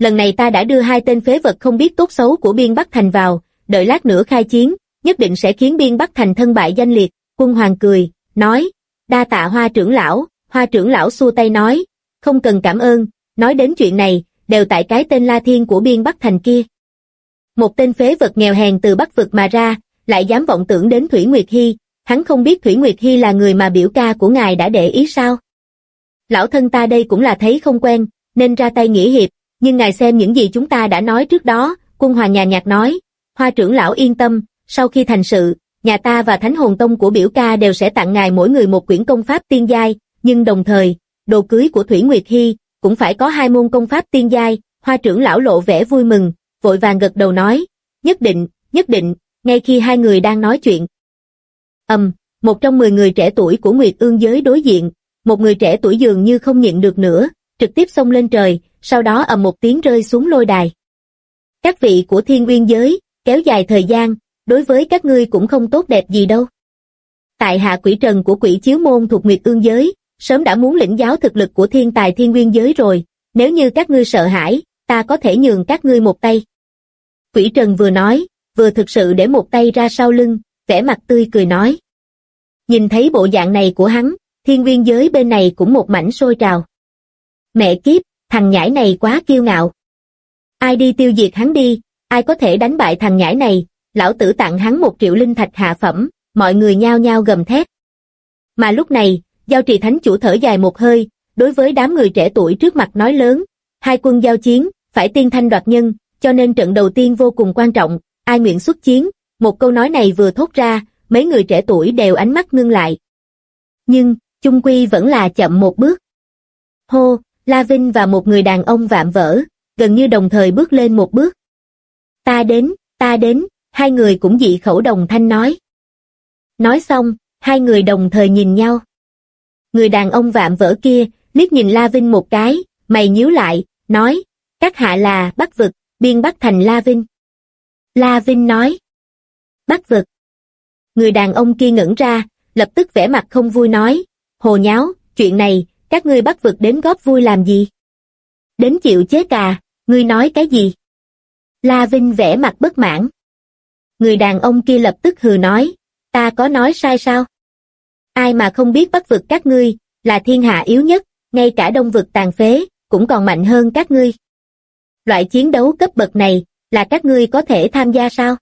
lần này ta đã đưa hai tên phế vật không biết tốt xấu của Biên Bắc Thành vào, đợi lát nữa khai chiến, nhất định sẽ khiến Biên Bắc Thành thân bại danh liệt. Quân Hoàng cười, nói, đa tạ Hoa trưởng lão xua tay nói, không cần cảm ơn, nói đến chuyện này, đều tại cái tên La Thiên của Biên Bắc Thành kia. Một tên phế vật nghèo hèn từ Bắc vực mà ra, lại dám vọng tưởng đến Thủy Nguyệt Hy, hắn không biết Thủy Nguyệt Hy là người mà biểu ca của ngài đã để ý sao? Lão thân ta đây cũng là thấy không quen, nên ra tay nghĩa hiệp, nhưng ngài xem những gì chúng ta đã nói trước đó. Quân Hoàng nhàn nhạt nói, Hoa trưởng lão yên tâm, sau khi thành sự, nhà ta và Thánh Hồn Tông của biểu ca đều sẽ tặng ngài mỗi người một quyển công pháp tiên giai, nhưng đồng thời, đồ cưới của Thủy Nguyệt Hy cũng phải có 2 môn công pháp tiên giai. Hoa trưởng lão lộ vẻ vui mừng, vội vàng gật đầu nói, nhất định, ngay khi hai người đang nói chuyện. Một trong 10 người trẻ tuổi của Nguyệt Ương giới đối diện, một người trẻ tuổi dường như không nhịn được nữa, trực tiếp xông lên trời, sau đó ầm một tiếng rơi xuống lôi đài. Các vị của Thiên Uyên giới, kéo dài thời gian, đối với các ngươi cũng không tốt đẹp gì đâu. Tại hạ Quỷ Trần của Quỷ Chiếu môn thuộc Nguyệt Ương giới, sớm đã muốn lĩnh giáo thực lực của thiên tài Thiên Uyên giới rồi, nếu như các ngươi sợ hãi, ta có thể nhường các ngươi một tay. Quỷ Trần vừa nói, vừa thực sự để một tay ra sau lưng, vẻ mặt tươi cười nói. Nhìn thấy bộ dạng này của hắn, Thiên Uyên giới bên này cũng một mảnh sôi trào. Mẹ kiếp, thằng nhãi này quá kiêu ngạo. Ai đi tiêu diệt hắn đi, ai có thể đánh bại thằng nhãi này, lão tử tặng hắn 1 triệu linh thạch hạ phẩm, mọi người nhao nhao gầm thét. Mà lúc này, Giao Trì Thánh Chủ thở dài một hơi, đối với đám người trẻ tuổi trước mặt nói lớn, hai quân giao chiến, phải tiên thanh đoạt nhân, cho nên trận đầu tiên vô cùng quan trọng, ai nguyện xuất chiến. Một câu nói này vừa thốt ra, mấy người trẻ tuổi đều ánh mắt ngưng lại. Nhưng, chung quy vẫn là chậm một bước. Hô, La Vinh và một người đàn ông vạm vỡ, gần như đồng thời bước lên một bước. Ta đến, hai người cũng dị khẩu đồng thanh nói. Nói xong, hai người đồng thời nhìn nhau. Người đàn ông vạm vỡ kia, liếc nhìn La Vinh một cái, mày nhíu lại, nói, các hạ là Bắc vực, Biên Bắc Thành La Vinh. La Vinh nói, Bắc vực. Người đàn ông kia ngẩn ra, lập tức vẻ mặt không vui nói, hồ nháo, chuyện này, các ngươi Bắc vực đến góp vui làm gì? Đến chịu chết à, ngươi nói cái gì? La Vinh vẻ mặt bất mãn. Người đàn ông kia lập tức hừ nói, ta có nói sai sao? Ai mà không biết Bắc vực các ngươi, là thiên hạ yếu nhất, ngay cả Đông vực tàn phế, cũng còn mạnh hơn các ngươi. Loại chiến đấu cấp bậc này, là các ngươi có thể tham gia sao?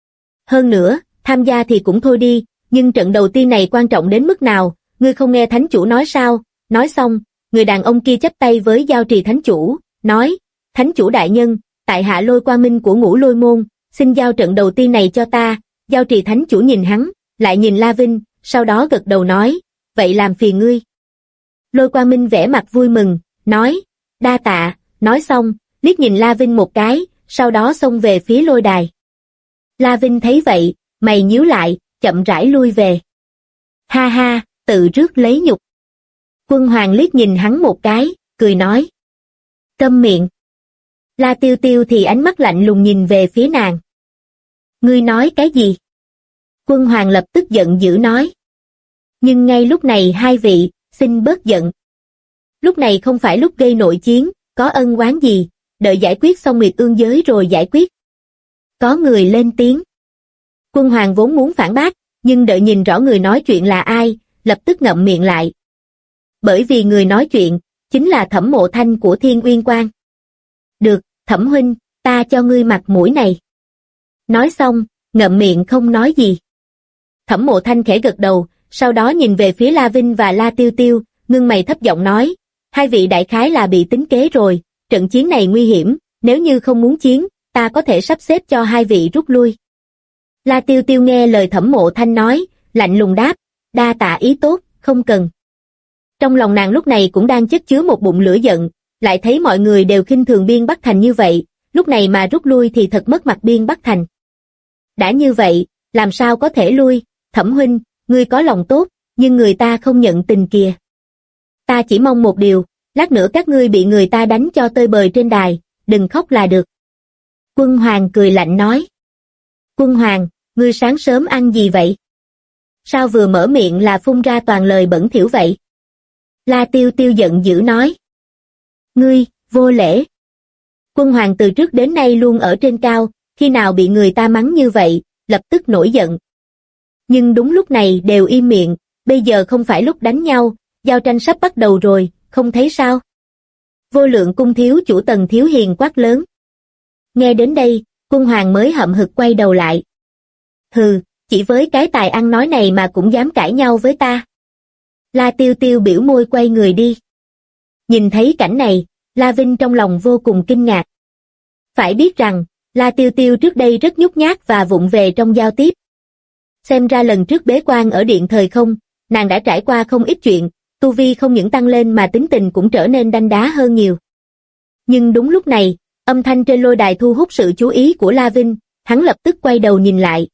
Hơn nữa, tham gia thì cũng thôi đi, nhưng trận đầu tiên này quan trọng đến mức nào, ngươi không nghe Thánh Chủ nói sao? Nói xong, người đàn ông kia chắp tay với Giao Trì Thánh Chủ, nói, Thánh Chủ đại nhân, tại hạ Lôi Quang Minh của Ngũ Lôi môn, xin giao trận đầu tiên này cho ta. Giao Trì Thánh Chủ nhìn hắn, lại nhìn La Vinh, sau đó gật đầu nói, vậy làm phiền ngươi. Lôi Quang Minh vẻ mặt vui mừng, nói, đa tạ, nói xong, liếc nhìn La Vinh một cái, sau đó xông về phía lôi đài. La Vinh thấy vậy, mày nhíu lại, chậm rãi lui về. Ha ha, tự rước lấy nhục. Quân Hoàng liếc nhìn hắn một cái, cười nói. Câm miệng. La Tiêu Tiêu thì ánh mắt lạnh lùng nhìn về phía nàng. Ngươi nói cái gì? Quân Hoàng lập tức giận dữ nói. Nhưng ngay lúc này hai vị, xin bớt giận. Lúc này không phải lúc gây nội chiến, có ân oán gì, đợi giải quyết xong Nguyệt Ương giới rồi giải quyết. Có người lên tiếng. Quân Hoàng vốn muốn phản bác, nhưng đợi nhìn rõ người nói chuyện là ai, lập tức ngậm miệng lại. Bởi vì người nói chuyện, chính là Thẩm Mộ Thanh của Thiên Uyên Quan. Được, Thẩm huynh, ta cho ngươi mặt mũi này. Nói xong, ngậm miệng không nói gì. Thẩm Mộ Thanh khẽ gật đầu, sau đó nhìn về phía La Vinh và La Tiêu Tiêu, ngưng mày thấp giọng nói, hai vị đại khái là bị tính kế rồi, trận chiến này nguy hiểm, nếu như không muốn chiến, ta có thể sắp xếp cho hai vị rút lui. La Tiêu Tiêu nghe lời Thẩm Mộ Thanh nói, lạnh lùng đáp, đa tạ ý tốt, không cần. Trong lòng nàng lúc này cũng đang chất chứa một bụng lửa giận, lại thấy mọi người đều khinh thường Biên Bắc Thành như vậy, lúc này mà rút lui thì thật mất mặt Biên Bắc Thành. Đã như vậy, làm sao có thể lui, Thẩm huynh, ngươi có lòng tốt, nhưng người ta không nhận tình kìa. Ta chỉ mong một điều, lát nữa các ngươi bị người ta đánh cho tơi bời trên đài, đừng khóc là được. Quân Hoàng cười lạnh nói. Quân Hoàng, ngươi sáng sớm ăn gì vậy? Sao vừa mở miệng là phun ra toàn lời bẩn thỉu vậy? La Tiêu Tiêu giận dữ nói. Ngươi, vô lễ. Quân Hoàng từ trước đến nay luôn ở trên cao, khi nào bị người ta mắng như vậy, lập tức nổi giận. Nhưng đúng lúc này đều im miệng, bây giờ không phải lúc đánh nhau, giao tranh sắp bắt đầu rồi, không thấy sao? Vô Lượng cung thiếu chủ Tần Thiếu Hiền quát lớn. Nghe đến đây, Quân Hoàng mới hậm hực quay đầu lại. Hừ, chỉ với cái tài ăn nói này mà cũng dám cãi nhau với ta. La Tiêu Tiêu biểu môi quay người đi. Nhìn thấy cảnh này, La Vinh trong lòng vô cùng kinh ngạc. Phải biết rằng, La Tiêu Tiêu trước đây rất nhút nhát và vụng về trong giao tiếp. Xem ra lần trước bế quan ở Điện Thời Không, nàng đã trải qua không ít chuyện, tu vi không những tăng lên mà tính tình cũng trở nên đanh đá hơn nhiều. Nhưng đúng lúc này, âm thanh trên lôi đài thu hút sự chú ý của La Vinh, hắn lập tức quay đầu nhìn lại.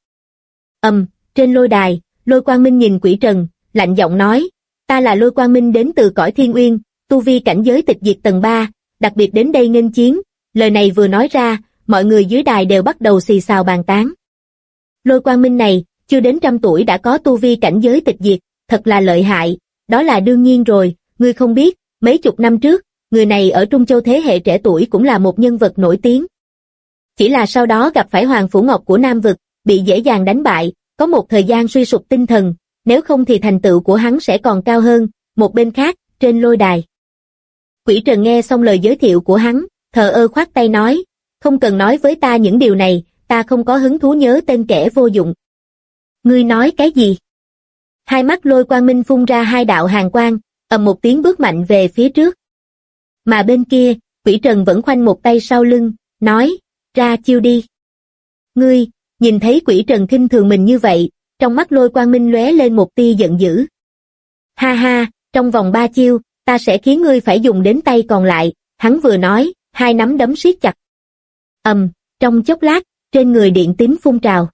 Trên lôi đài, Lôi Quang Minh nhìn Quỷ Trần, lạnh giọng nói, ta là Lôi Quang Minh đến từ cõi Thiên Uyên, tu vi cảnh giới tịch diệt tầng 3, đặc biệt đến đây nghênh chiến. Lời này vừa nói ra, mọi người dưới đài đều bắt đầu xì xào bàn tán. Lôi Quang Minh này, chưa đến 100 tuổi đã có tu vi cảnh giới tịch diệt, thật là lợi hại, đó là đương nhiên rồi, ngươi không biết, mấy chục năm trước, người này ở Trung Châu thế hệ trẻ tuổi cũng là một nhân vật nổi tiếng. Chỉ là sau đó gặp phải Hoàng Phủ Ngọc của Nam Vực, bị dễ dàng đánh bại, có một thời gian suy sụp tinh thần, nếu không thì thành tựu của hắn sẽ còn cao hơn. Một bên khác, trên lôi đài. Quỷ Trần nghe xong lời giới thiệu của hắn, thờ ơ khoát tay nói, không cần nói với ta những điều này, ta không có hứng thú nhớ tên kẻ vô dụng. Ngươi nói cái gì? Hai mắt Lôi Quang Minh phun ra hai đạo hàn quang, ầm một tiếng bước mạnh về phía trước. Mà bên kia, Quỷ Trần vẫn khoanh một tay sau lưng, nói, ra chiêu đi. Ngươi, nhìn thấy Quỷ Trần khinh thường mình như vậy, trong mắt Lôi Quang Minh lóe lên một tia giận dữ. Ha ha, trong vòng 3 chiêu, ta sẽ khiến ngươi phải dùng đến tay còn lại, hắn vừa nói, hai nắm đấm siết chặt. Trong chốc lát, trên người điện tím phun trào.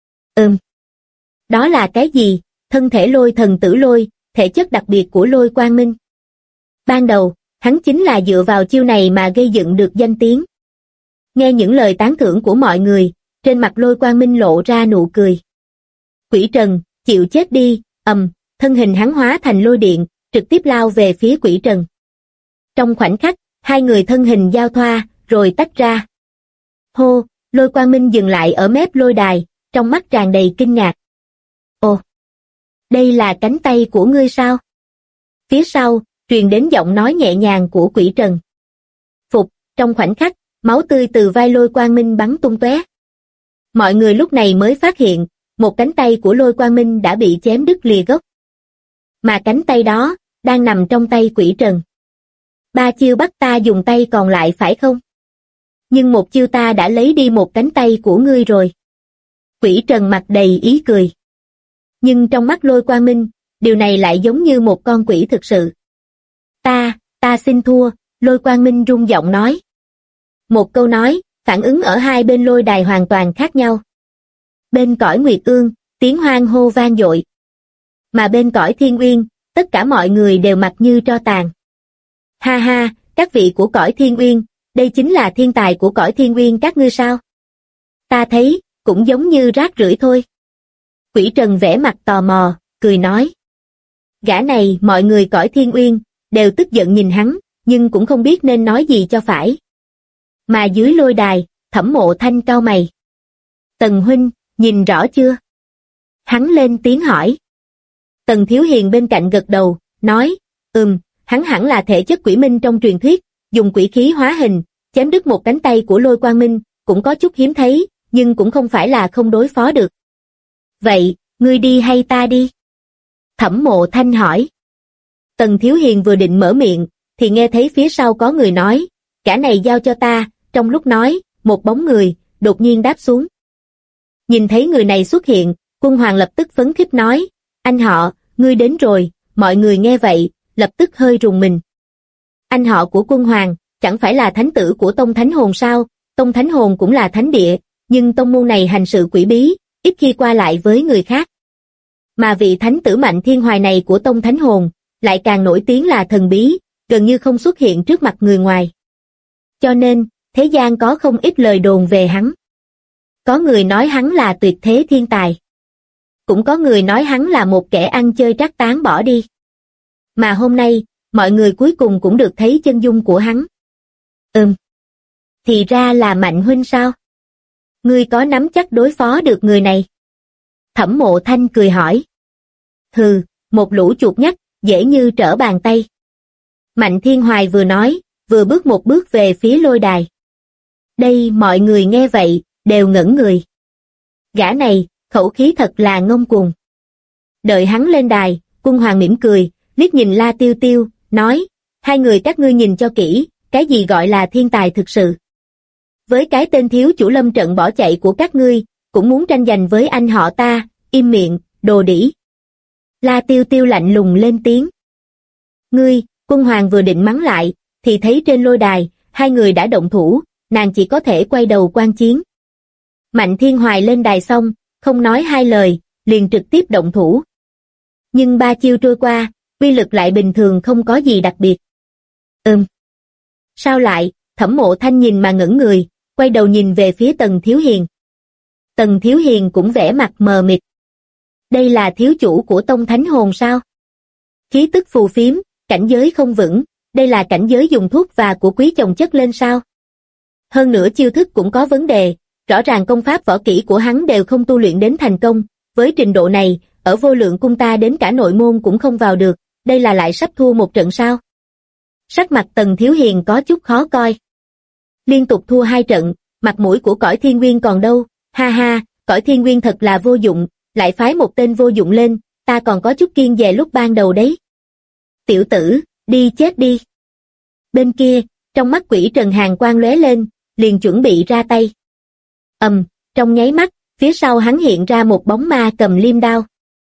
Đó là cái gì? Thân thể Lôi Thần Tử Lôi, thể chất đặc biệt của Lôi Quang Minh. Ban đầu, hắn chính là dựa vào chiêu này mà gây dựng được danh tiếng. Nghe những lời tán thưởng của mọi người, trên mặt Lôi Quang Minh lộ ra nụ cười. Quỷ Trần, chịu chết đi, thân hình hắn hóa thành lôi điện, trực tiếp lao về phía Quỷ Trần. Trong khoảnh khắc, hai người thân hình giao thoa, rồi tách ra. Hô, Lôi Quang Minh dừng lại ở mép lôi đài, trong mắt tràn đầy kinh ngạc. Ồ, đây là cánh tay của ngươi sao? Phía sau, truyền đến giọng nói nhẹ nhàng của Quỷ Trần. Phục, trong khoảnh khắc, máu tươi từ vai Lôi Quang Minh bắn tung tóe. Mọi người lúc này mới phát hiện, một cánh tay của Lôi Quang Minh đã bị chém đứt lìa gốc. Mà cánh tay đó, đang nằm trong tay Quỷ Trần. 3 chiêu bắt ta dùng tay còn lại phải không? Nhưng một chiêu ta đã lấy đi một cánh tay của ngươi rồi. Quỷ Trần mặt đầy ý cười. Nhưng trong mắt Lôi Quang Minh, điều này lại giống như một con quỷ thực sự. Ta xin thua, Lôi Quang Minh rung giọng nói. Một câu nói, phản ứng ở hai bên lôi đài hoàn toàn khác nhau. Bên cõi Nguyệt Ương, tiếng hoan hô vang dội. Mà bên cõi Thiên Uyên, tất cả mọi người đều mặt như tro tàn. Ha ha, các vị của cõi Thiên Uyên, đây chính là thiên tài của cõi Thiên Uyên các ngươi sao? Ta thấy, cũng giống như rác rưởi thôi. Quỷ Trần vẽ mặt tò mò, cười nói. Gã này mọi người cõi Thiên Uyên, đều tức giận nhìn hắn, nhưng cũng không biết nên nói gì cho phải. Mà dưới lôi đài, Thẩm Mộ Thanh cau mày. Tần huynh, nhìn rõ chưa? Hắn lên tiếng hỏi. Tần Thiếu Hiền bên cạnh gật đầu, nói, hắn hẳn là thể chất quỷ minh trong truyền thuyết, dùng quỷ khí hóa hình, chém đứt một cánh tay của Lôi Quang Minh, cũng có chút hiếm thấy, nhưng cũng không phải là không đối phó được. Vậy, ngươi đi hay ta đi? Thẩm Mộ Thanh hỏi. Tần Thiếu Hiền vừa định mở miệng, thì nghe thấy phía sau có người nói, cả này giao cho ta, trong lúc nói, một bóng người, đột nhiên đáp xuống. Nhìn thấy người này xuất hiện, Quân Hoàng lập tức phấn khích nói, anh họ, ngươi đến rồi, mọi người nghe vậy, lập tức hơi rùng mình. Anh họ của Quân Hoàng, chẳng phải là thánh tử của Tông Thánh Hồn sao? Tông Thánh Hồn cũng là thánh địa, nhưng tông môn này hành sự quỷ bí, ít khi qua lại với người khác. Mà vị thánh tử Mạnh Thiên Hoài này của Tông Thánh Hồn, lại càng nổi tiếng là thần bí, gần như không xuất hiện trước mặt người ngoài. Cho nên, thế gian có không ít lời đồn về hắn. Có người nói hắn là tuyệt thế thiên tài. Cũng có người nói hắn là một kẻ ăn chơi trác tán bỏ đi. Mà hôm nay, mọi người cuối cùng cũng được thấy chân dung của hắn. Thì ra là Mạnh huynh sao? Ngươi có nắm chắc đối phó được người này? Thẩm Mộ Thanh cười hỏi. Hừ, một lũ chuột nhắt, dễ như trở bàn tay. Mạnh Thiên Hoài vừa nói, vừa bước một bước về phía lôi đài. Đây mọi người nghe vậy, đều ngẩn người. Gã này, khẩu khí thật là ngông cuồng. Đợi hắn lên đài, Quân Hoàng mỉm cười, liếc nhìn La Tiêu Tiêu, nói, hai người các ngươi nhìn cho kỹ, cái gì gọi là thiên tài thực sự. Với cái tên thiếu chủ lâm trận bỏ chạy của các ngươi, cũng muốn tranh giành với anh họ ta, im miệng, đồ đĩ. La Tiêu Tiêu lạnh lùng lên tiếng. Ngươi, Quân Hoàng vừa định mắng lại, thì thấy trên lôi đài, hai người đã động thủ, nàng chỉ có thể quay đầu quan chiến. Mạnh Thiên Hoài lên đài xong, không nói hai lời, liền trực tiếp động thủ. Nhưng ba chiêu trôi qua, uy lực lại bình thường không có gì đặc biệt. Sao lại? Thẩm Mộ Thanh nhìn mà ngẩn người, quay đầu nhìn về phía Tần Thiếu Hiền. Tần Thiếu Hiền cũng vẻ mặt mờ mịt. Đây là thiếu chủ của Tông Thánh Hồn sao? Khí tức phù phiếm, cảnh giới không vững, đây là cảnh giới dùng thuốc và của quý chồng chất lên sao? Hơn nữa chiêu thức cũng có vấn đề, rõ ràng công pháp võ kỹ của hắn đều không tu luyện đến thành công, với trình độ này, ở Vô Lượng cung ta đến cả nội môn cũng không vào được, đây là lại sắp thua một trận sao? Sắc mặt Tần Thiếu Hiền có chút khó coi. Liên tục thua hai trận, mặt mũi của cõi thiên nguyên còn đâu, ha ha, cõi thiên nguyên thật là vô dụng, lại phái một tên vô dụng lên, ta còn có chút kiêng dè lúc ban đầu đấy. Tiểu tử, đi chết đi. Bên kia, trong mắt Quỷ Trần hàn quang lóe lên, liền chuẩn bị ra tay. Trong nháy mắt, phía sau hắn hiện ra một bóng ma cầm liêm đao.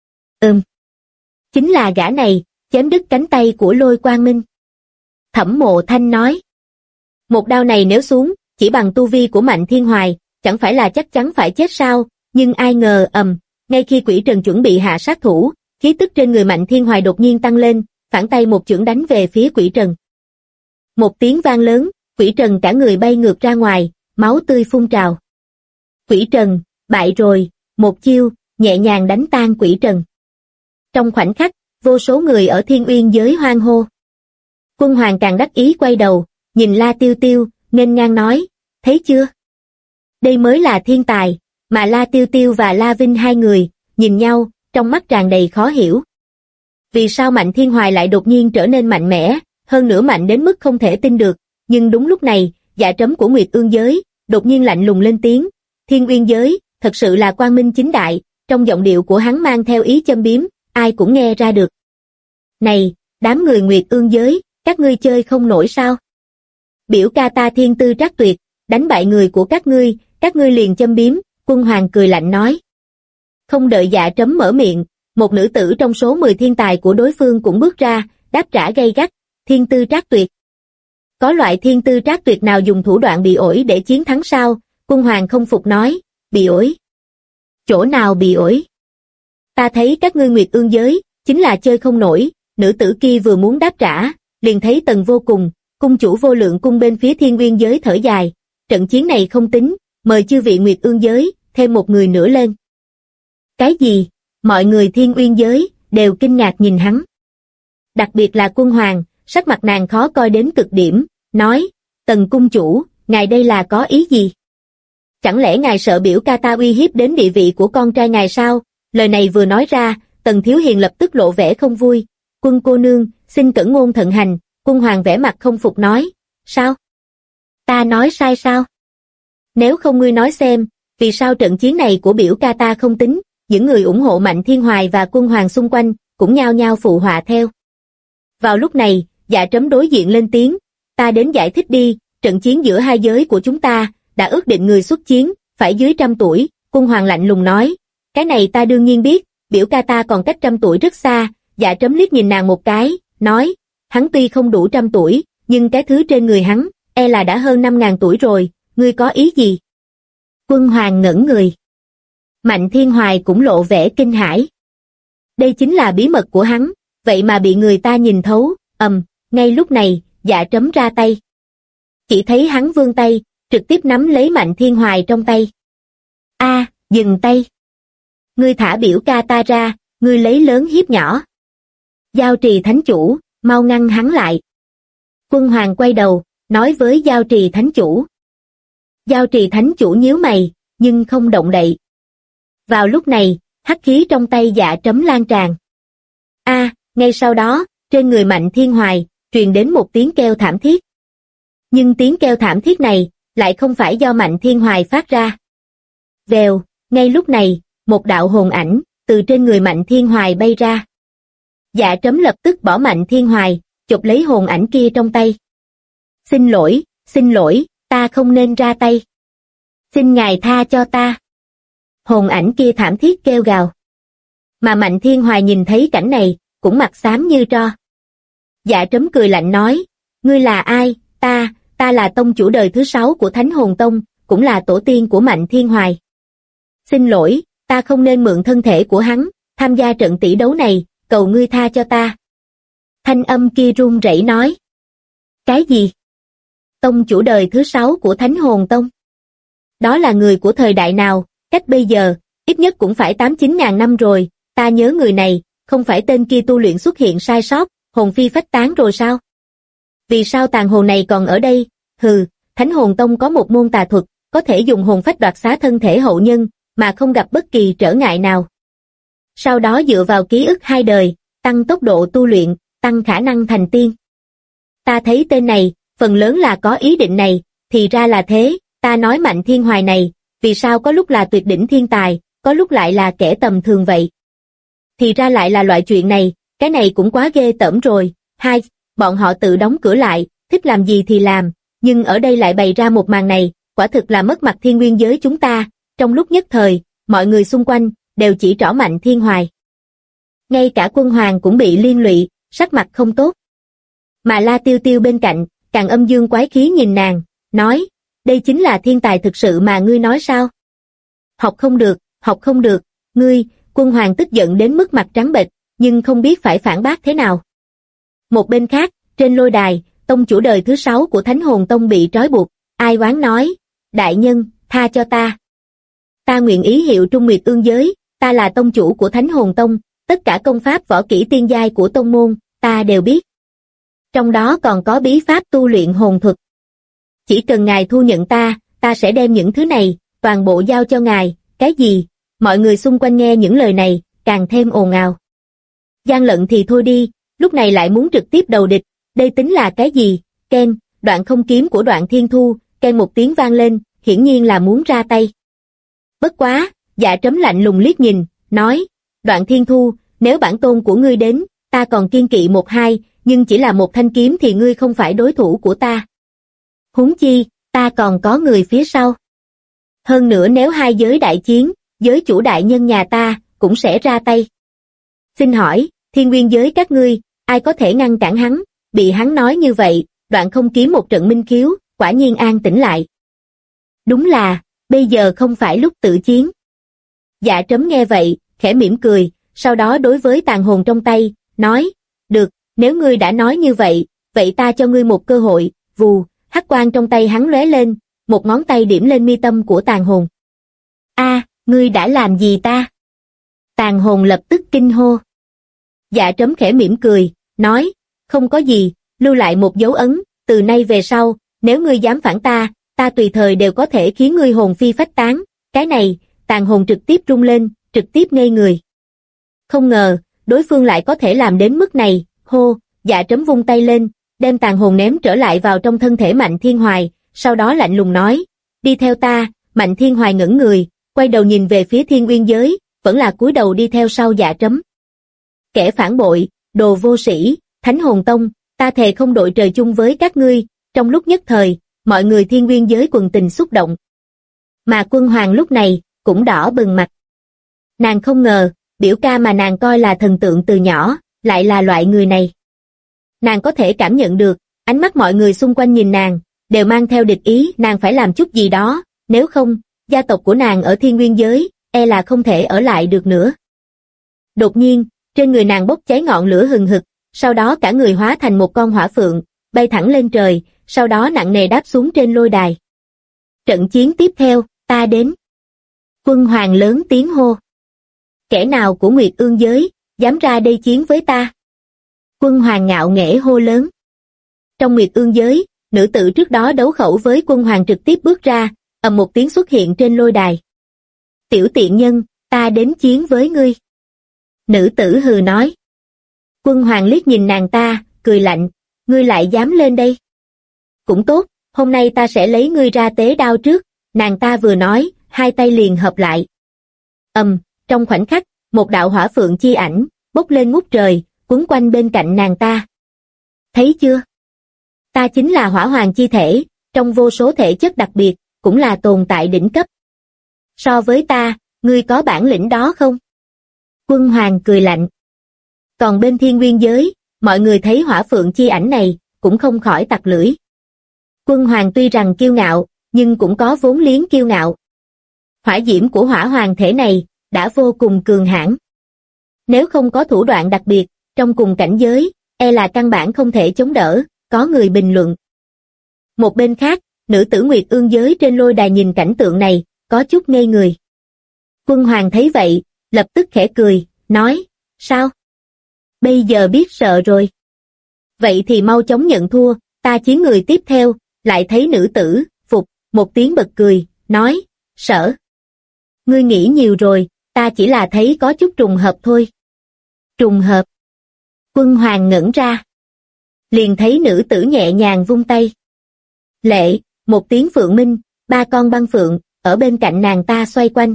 Chính là gã này, chém đứt cánh tay của Lôi Quang Minh. Thẩm Mộ Thanh nói. Một đao này nếu xuống, chỉ bằng tu vi của Mạnh Thiên Hoài, chẳng phải là chắc chắn phải chết sao, nhưng ai ngờ ngay khi Quỷ Trần chuẩn bị hạ sát thủ, khí tức trên người Mạnh Thiên Hoài đột nhiên tăng lên, phản tay một chưởng đánh về phía Quỷ Trần. Một tiếng vang lớn, Quỷ Trần cả người bay ngược ra ngoài, máu tươi phun trào. Quỷ Trần, bại rồi, một chiêu, nhẹ nhàng đánh tan Quỷ Trần. Trong khoảnh khắc, vô số người ở Thiên Uyên giới hoan hô. Quân Hoàng càng đắc ý quay đầu, nhìn La Tiêu Tiêu, nghênh ngang nói, thấy chưa? Đây mới là thiên tài, mà La Tiêu Tiêu và La Vinh hai người, nhìn nhau, trong mắt tràn đầy khó hiểu. Vì sao Mạnh Thiên Hoài lại đột nhiên trở nên mạnh mẽ, hơn nữa mạnh đến mức không thể tin được, nhưng đúng lúc này, dạ trấm của Nguyệt Ương giới, đột nhiên lạnh lùng lên tiếng, Thiên Uyên giới, thật sự là quang minh chính đại, trong giọng điệu của hắn mang theo ý châm biếm, ai cũng nghe ra được. Này, đám người Nguyệt Ương giới, các ngươi chơi không nổi sao? Biểu ca ta thiên tư trác tuyệt, đánh bại người của các ngươi liền châm biếm, Quân Hoàng cười lạnh nói. Không đợi dạ trấm mở miệng, một nữ tử trong số 10 thiên tài của đối phương cũng bước ra, đáp trả gay gắt, thiên tư trác tuyệt. Có loại thiên tư trác tuyệt nào dùng thủ đoạn bị ổi để chiến thắng sao? Quân Hoàng không phục nói, bị ổi. Chỗ nào bị ổi? Ta thấy các ngươi Nguyệt Ương giới, chính là chơi không nổi, nữ tử kia vừa muốn đáp trả, liền thấy Tần Vô Cùng, cung chủ Vô Lượng cung bên phía Thiên Uyên giới thở dài, trận chiến này không tính, mời chư vị Nguyệt Ương giới, thêm một người nữa lên. Cái gì? Mọi người Thiên Uyên giới, đều kinh ngạc nhìn hắn. Đặc biệt là Quân Hoàng, sắc mặt nàng khó coi đến cực điểm, nói, Tần cung chủ, ngài đây là có ý gì? Chẳng lẽ ngài sợ biểu ca ta uy hiếp đến địa vị của con trai ngài sao? Lời này vừa nói ra, Tần Thiếu Hiền lập tức lộ vẻ không vui. Quân cô nương, xin cẩn ngôn thận hành. Quân Hoàng vẻ mặt không phục nói, sao? Ta nói sai sao? Nếu không ngươi nói xem, vì sao trận chiến này của biểu ca ta không tính, những người ủng hộ Mạnh Thiên Hoài và Quân Hoàng xung quanh, cũng nhao nhao phụ họa theo. Vào lúc này, dạ trấm đối diện lên tiếng, ta đến giải thích đi, trận chiến giữa hai giới của chúng ta, đã ước định người xuất chiến, phải dưới 100 tuổi, Quân Hoàng lạnh lùng nói, cái này ta đương nhiên biết, biểu ca ta còn cách 100 tuổi rất xa, dạ trấm liếc nhìn nàng một cái, nói, hắn tuy không đủ 100 tuổi, nhưng cái thứ trên người hắn, e là đã hơn 5.000 tuổi rồi, ngươi có ý gì? Quân Hoàng ngẩn người. Mạnh Thiên Hoài cũng lộ vẻ kinh hãi. Đây chính là bí mật của hắn, vậy mà bị người ta nhìn thấu, ngay lúc này, dạ trấm ra tay. Chỉ thấy hắn vươn tay, trực tiếp nắm lấy Mạnh Thiên Hoài trong tay. Dừng tay. Ngươi thả biểu ca ta ra, ngươi lấy lớn hiếp nhỏ. Giao Trì Thánh Chủ, mau ngăn hắn lại. Quân Hoàng quay đầu, nói với Giao Trì Thánh Chủ. Giao trì thánh chủ nhíu mày, nhưng không động đậy. Vào lúc này, hắc khí trong tay Dạ Trấm lan tràn. Ngay sau đó, trên người Mạnh Thiên Hoài, truyền đến một tiếng kêu thảm thiết. Nhưng tiếng kêu thảm thiết này, lại không phải do Mạnh Thiên Hoài phát ra. Vèo, ngay lúc này, một đạo hồn ảnh, từ trên người Mạnh Thiên Hoài bay ra. Dạ Trấm lập tức bỏ Mạnh Thiên Hoài, chụp lấy hồn ảnh kia trong tay. Xin lỗi, ta không nên ra tay. Xin ngài tha cho ta. Hồn ảnh kia thảm thiết kêu gào. Mà Mạnh Thiên Hoài nhìn thấy cảnh này, cũng mặt xám như tro. Dạ Trấm cười lạnh nói, ngươi là ai? Ta là tông chủ đời thứ 6 của Thánh Hồn Tông, cũng là tổ tiên của Mạnh Thiên Hoài. Xin lỗi, ta không nên mượn thân thể của hắn, tham gia trận tỷ đấu này, cầu ngươi tha cho ta. Thanh âm kia run rẩy nói. Cái gì? Tông chủ đời thứ 6 của Thánh Hồn Tông? Đó là người của thời đại nào, cách bây giờ, ít nhất cũng phải 8-9 ngàn năm rồi, ta nhớ người này, không phải tên kia tu luyện xuất hiện sai sót, hồn phi phách tán rồi sao? Vì sao tàn hồn này còn ở đây? Hừ, Thánh Hồn Tông có một môn tà thuật, có thể dùng hồn phách đoạt xá thân thể hậu nhân, mà không gặp bất kỳ trở ngại nào. Sau đó dựa vào ký ức 2 đời, tăng tốc độ tu luyện, tăng khả năng thành tiên. Ta thấy tên này, phần lớn là có ý định này, thì ra là thế, ta nói Mạnh Thiên Hoài này, vì sao có lúc là tuyệt đỉnh thiên tài, có lúc lại là kẻ tầm thường vậy? Thì ra lại là loại chuyện này, cái này cũng quá ghê tởm rồi. Bọn họ tự đóng cửa lại, thích làm gì thì làm, nhưng ở đây lại bày ra một màn này, quả thực là mất mặt thiên nguyên giới chúng ta. Trong lúc nhất thời, mọi người xung quanh, đều chỉ trỏ Mạnh Thiên Hoài. Ngay cả Quân Hoàng cũng bị liên lụy, sắc mặt không tốt. Mà La Tiêu Tiêu bên cạnh, càng âm dương quái khí nhìn nàng, nói, đây chính là thiên tài thực sự mà ngươi nói sao? Học không được, ngươi. Quân Hoàng tức giận đến mức mặt trắng bệch, nhưng không biết phải phản bác thế nào. Một bên khác, trên lôi đài, tông chủ đời thứ 6 của Thánh Hồn Tông bị trói buộc, Ai Oán nói, đại nhân, tha cho ta. Ta nguyện ý hiệu trung Nguyệt Ương giới, ta là tông chủ của Thánh Hồn Tông, tất cả công pháp võ kỹ tiên giai của tông môn, ta đều biết. Trong đó còn có bí pháp tu luyện hồn thuật. Chỉ cần ngài thu nhận ta sẽ đem những thứ này, toàn bộ giao cho ngài. Cái gì? Mọi người xung quanh nghe những lời này, càng thêm ồn ào. Gian lận thì thôi đi, lúc này lại muốn trực tiếp đầu địch, đây tính là cái gì? Ken, đoạn không kiếm của Đoạn Thiên Thu, ken một tiếng vang lên, hiển nhiên là muốn ra tay. Bất quá, Dạ Trấm lạnh lùng liếc nhìn, nói, Đoạn Thiên Thu, nếu bản tôn của ngươi đến, ta còn kiên kỵ 1-2, nhưng chỉ là một thanh kiếm thì ngươi không phải đối thủ của ta. Huống chi, ta còn có người phía sau. Hơn nữa nếu hai giới đại chiến, giới chủ đại nhân nhà ta cũng sẽ ra tay. Xin hỏi, thiên nguyên giới các ngươi, ai có thể ngăn cản hắn? Bị hắn nói như vậy, Đoạn không kiếm một trận minh khiếu, quả nhiên an tĩnh lại. Đúng là, bây giờ không phải lúc tự chiến. Dạ Trấm nghe vậy, khẽ mỉm cười, sau đó đối với tàn hồn trong tay, nói, được, nếu ngươi đã nói như vậy, vậy ta cho ngươi một cơ hội. Vù, hắc quang trong tay hắn lóe lên, một ngón tay điểm lên mi tâm của tàn hồn. Ngươi đã làm gì ta? Tàn hồn lập tức kinh hô. Dạ Trấm khẽ mỉm cười, nói, không có gì, lưu lại một dấu ấn, từ nay về sau, nếu ngươi dám phản ta tùy thời đều có thể khiến ngươi hồn phi phách tán. Cái này, tàn hồn trực tiếp rung lên, trực tiếp ngây người. Không ngờ, đối phương lại có thể làm đến mức này. Hô, Dạ Trấm vung tay lên, đem tàn hồn ném trở lại vào trong thân thể Mạnh Thiên Hoài, sau đó lạnh lùng nói, đi theo ta. Mạnh Thiên Hoài ngẩng người, quay đầu nhìn về phía Thiên Nguyên giới, vẫn là cúi đầu đi theo sau Dạ Trấm. Kẻ phản bội, đồ vô sĩ, Thánh Hồn Tông, ta thề không đội trời chung với các ngươi. Trong lúc nhất thời, mọi người Thiên Nguyên giới quần tình xúc động. Mà Quân Hoàng lúc này, cũng đỏ bừng mặt. Nàng không ngờ, biểu ca mà nàng coi là thần tượng từ nhỏ, lại là loại người này. Nàng có thể cảm nhận được, ánh mắt mọi người xung quanh nhìn nàng, đều mang theo địch ý, nàng phải làm chút gì đó, nếu không, gia tộc của nàng ở Thiên Nguyên giới, là không thể ở lại được nữa. Đột nhiên, trên người nàng bốc cháy ngọn lửa hừng hực, sau đó cả người hóa thành một con hỏa phượng, bay thẳng lên trời, sau đó nặng nề đáp xuống trên lôi đài. Trận chiến tiếp theo, ta đến. Quân Hoàng lớn tiếng hô. Kẻ nào của Nguyệt Ương giới, dám ra đây chiến với ta? Quân Hoàng ngạo nghễ hô lớn. Trong Nguyệt Ương giới, nữ tử trước đó đấu khẩu với Quân Hoàng trực tiếp bước ra, ầm một tiếng xuất hiện trên lôi đài. Tiểu tiện nhân, ta đến chiến với ngươi. Nữ tử hừ nói. Quân Hoàng liếc nhìn nàng ta, cười lạnh, ngươi lại dám lên đây. Cũng tốt, hôm nay ta sẽ lấy ngươi ra tế đao trước, nàng ta vừa nói, hai tay liền hợp lại. Trong khoảnh khắc, một đạo hỏa phượng chi ảnh, bốc lên ngút trời, quấn quanh bên cạnh nàng ta. Thấy chưa? Ta chính là hỏa hoàng chi thể, trong vô số thể chất đặc biệt, cũng là tồn tại đỉnh cấp. So với ta, ngươi có bản lĩnh đó không? Quân Hoàng cười lạnh. Còn bên Thiên Nguyên giới, mọi người thấy hỏa phượng chi ảnh này, cũng không khỏi tặc lưỡi. Quân Hoàng tuy rằng kiêu ngạo, nhưng cũng có vốn liếng kiêu ngạo. Hỏa diễm của hỏa hoàng thể này, đã vô cùng cường hãn. Nếu không có thủ đoạn đặc biệt, trong cùng cảnh giới, e là căn bản không thể chống đỡ, có người bình luận. Một bên khác, nữ tử Nguyệt Ương giới trên lôi đài nhìn cảnh tượng này, có chút ngây người. Quân Hoàng thấy vậy, lập tức khẽ cười, nói, sao? Bây giờ biết sợ rồi. Vậy thì mau chóng nhận thua, ta chiến người tiếp theo, lại thấy nữ tử, phục, một tiếng bật cười, nói, sợ. Ngươi nghĩ nhiều rồi, ta chỉ là thấy có chút trùng hợp thôi. Trùng hợp. Quân Hoàng ngẩn ra. Liền thấy nữ tử nhẹ nhàng vung tay. Lệ, một tiếng phượng minh, ba con băng phượng, ở bên cạnh nàng ta xoay quanh.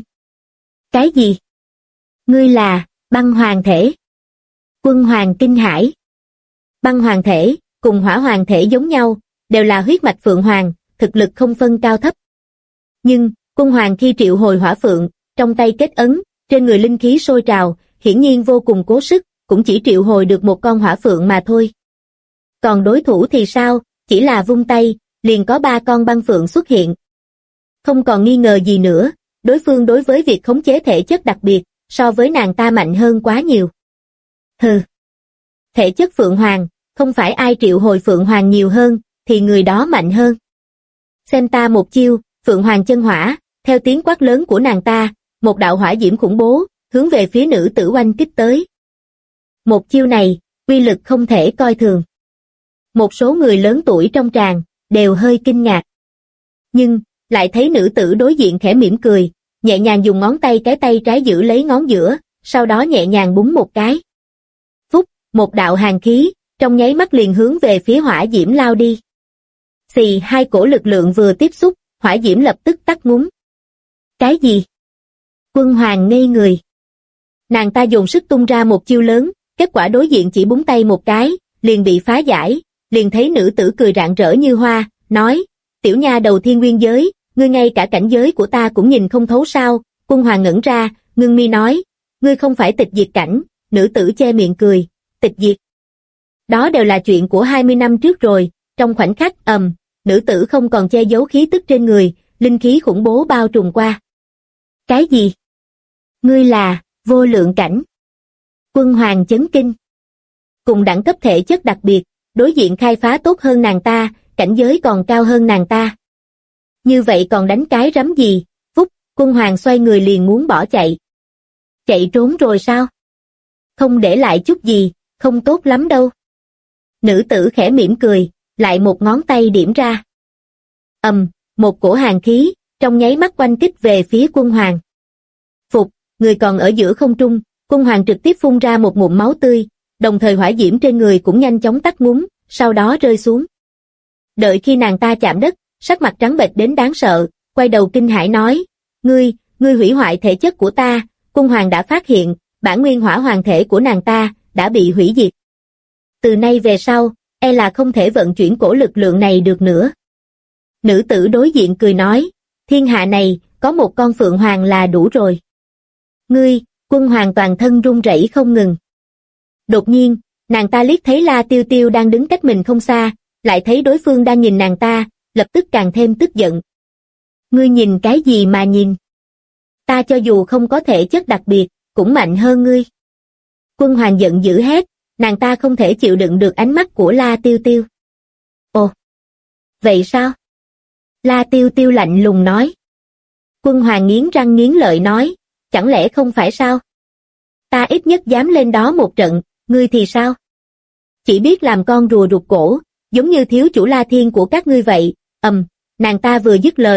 Cái gì? Ngươi là, băng hoàng thể. Quân Hoàng kinh hãi. Băng hoàng thể, cùng hỏa hoàng thể giống nhau, đều là huyết mạch phượng hoàng, thực lực không phân cao thấp. Nhưng, Quân Hoàng khi triệu hồi hỏa phượng, trong tay kết ấn, trên người linh khí sôi trào, hiển nhiên vô cùng cố sức, cũng chỉ triệu hồi được một con hỏa phượng mà thôi. Còn đối thủ thì sao, chỉ là vung tay, liền có ba con băng phượng xuất hiện. Không còn nghi ngờ gì nữa, đối phương đối với việc khống chế thể chất đặc biệt, so với nàng ta mạnh hơn quá nhiều. Hừ. Thể chất phượng hoàng, không phải ai triệu hồi phượng hoàng nhiều hơn, thì người đó mạnh hơn. Xem ta một chiêu, phượng hoàng chân hỏa, theo tiếng quát lớn của nàng ta, một đạo hỏa diễm khủng bố, hướng về phía nữ tử oanh kích tới. Một chiêu này, uy lực không thể coi thường. Một số người lớn tuổi trong tràng, đều hơi kinh ngạc. Nhưng, lại thấy nữ tử đối diện khẽ mỉm cười, nhẹ nhàng dùng ngón tay cái tay trái giữ lấy ngón giữa, sau đó nhẹ nhàng búng một cái. Phúc, một đạo hàn khí, trong nháy mắt liền hướng về phía hỏa diễm lao đi. Xì, hai cổ lực lượng vừa tiếp xúc, hỏa diễm lập tức tắt ngúm. Cái gì? Quân Hoàng ngây người. Nàng ta dùng sức tung ra một chiêu lớn, kết quả đối diện chỉ búng tay một cái, liền bị phá giải, liền thấy nữ tử cười rạng rỡ như hoa, nói, tiểu nha đầu Thiên Nguyên giới, ngươi ngay cả cảnh giới của ta cũng nhìn không thấu sao? Quân Hoàng ngẩn ra, ngưng mi nói, ngươi không phải tịch diệt cảnh. Nữ tử che miệng cười, tịch diệt. Đó đều là chuyện của 20 năm trước rồi, trong khoảnh khắc nữ tử không còn che giấu khí tức trên người, linh khí khủng bố bao trùm qua. Cái gì? Ngươi là, vô lượng cảnh. Quân Hoàng chấn kinh. Cùng đẳng cấp thể chất đặc biệt, đối diện khai phá tốt hơn nàng ta, cảnh giới còn cao hơn nàng ta. Như vậy còn đánh cái rắm gì? Phúc, Quân Hoàng xoay người liền muốn bỏ chạy. Chạy trốn rồi sao? Không để lại chút gì, không tốt lắm đâu. Nữ tử khẽ mỉm cười, lại một ngón tay điểm ra. Một cổ hàn khí, trong nháy mắt oanh kích về phía Quân Hoàng. Phục, người còn ở giữa không trung, Quân Hoàng trực tiếp phun ra một ngụm máu tươi, đồng thời hỏa diễm trên người cũng nhanh chóng tắt ngúm, sau đó rơi xuống. Đợi khi nàng ta chạm đất, sắc mặt trắng bệch đến đáng sợ, quay đầu kinh hãi nói, ngươi hủy hoại thể chất của ta. Quân Hoàng đã phát hiện, bản nguyên hỏa hoàng thể của nàng ta, đã bị hủy diệt. Từ nay về sau, e là không thể vận chuyển cổ lực lượng này được nữa. Nữ tử đối diện cười nói, thiên hạ này, có một con phượng hoàng là đủ rồi. Ngươi, Quân Hoàng toàn thân run rẩy không ngừng. Đột nhiên, nàng ta liếc thấy La Tiêu Tiêu đang đứng cách mình không xa, lại thấy đối phương đang nhìn nàng ta, lập tức càng thêm tức giận. Ngươi nhìn cái gì mà nhìn? Ta cho dù không có thể chất đặc biệt, cũng mạnh hơn ngươi. Quân Hoàng giận dữ hét, nàng ta không thể chịu đựng được ánh mắt của La Tiêu Tiêu. Ồ, vậy sao? La Tiêu Tiêu lạnh lùng nói. Quân Hoàng nghiến răng nghiến lợi nói, chẳng lẽ không phải sao? Ta ít nhất dám lên đó một trận, ngươi thì sao? Chỉ biết làm con rùa rụt cổ, giống như thiếu chủ La Thiên của các ngươi vậy. Nàng ta vừa dứt lời,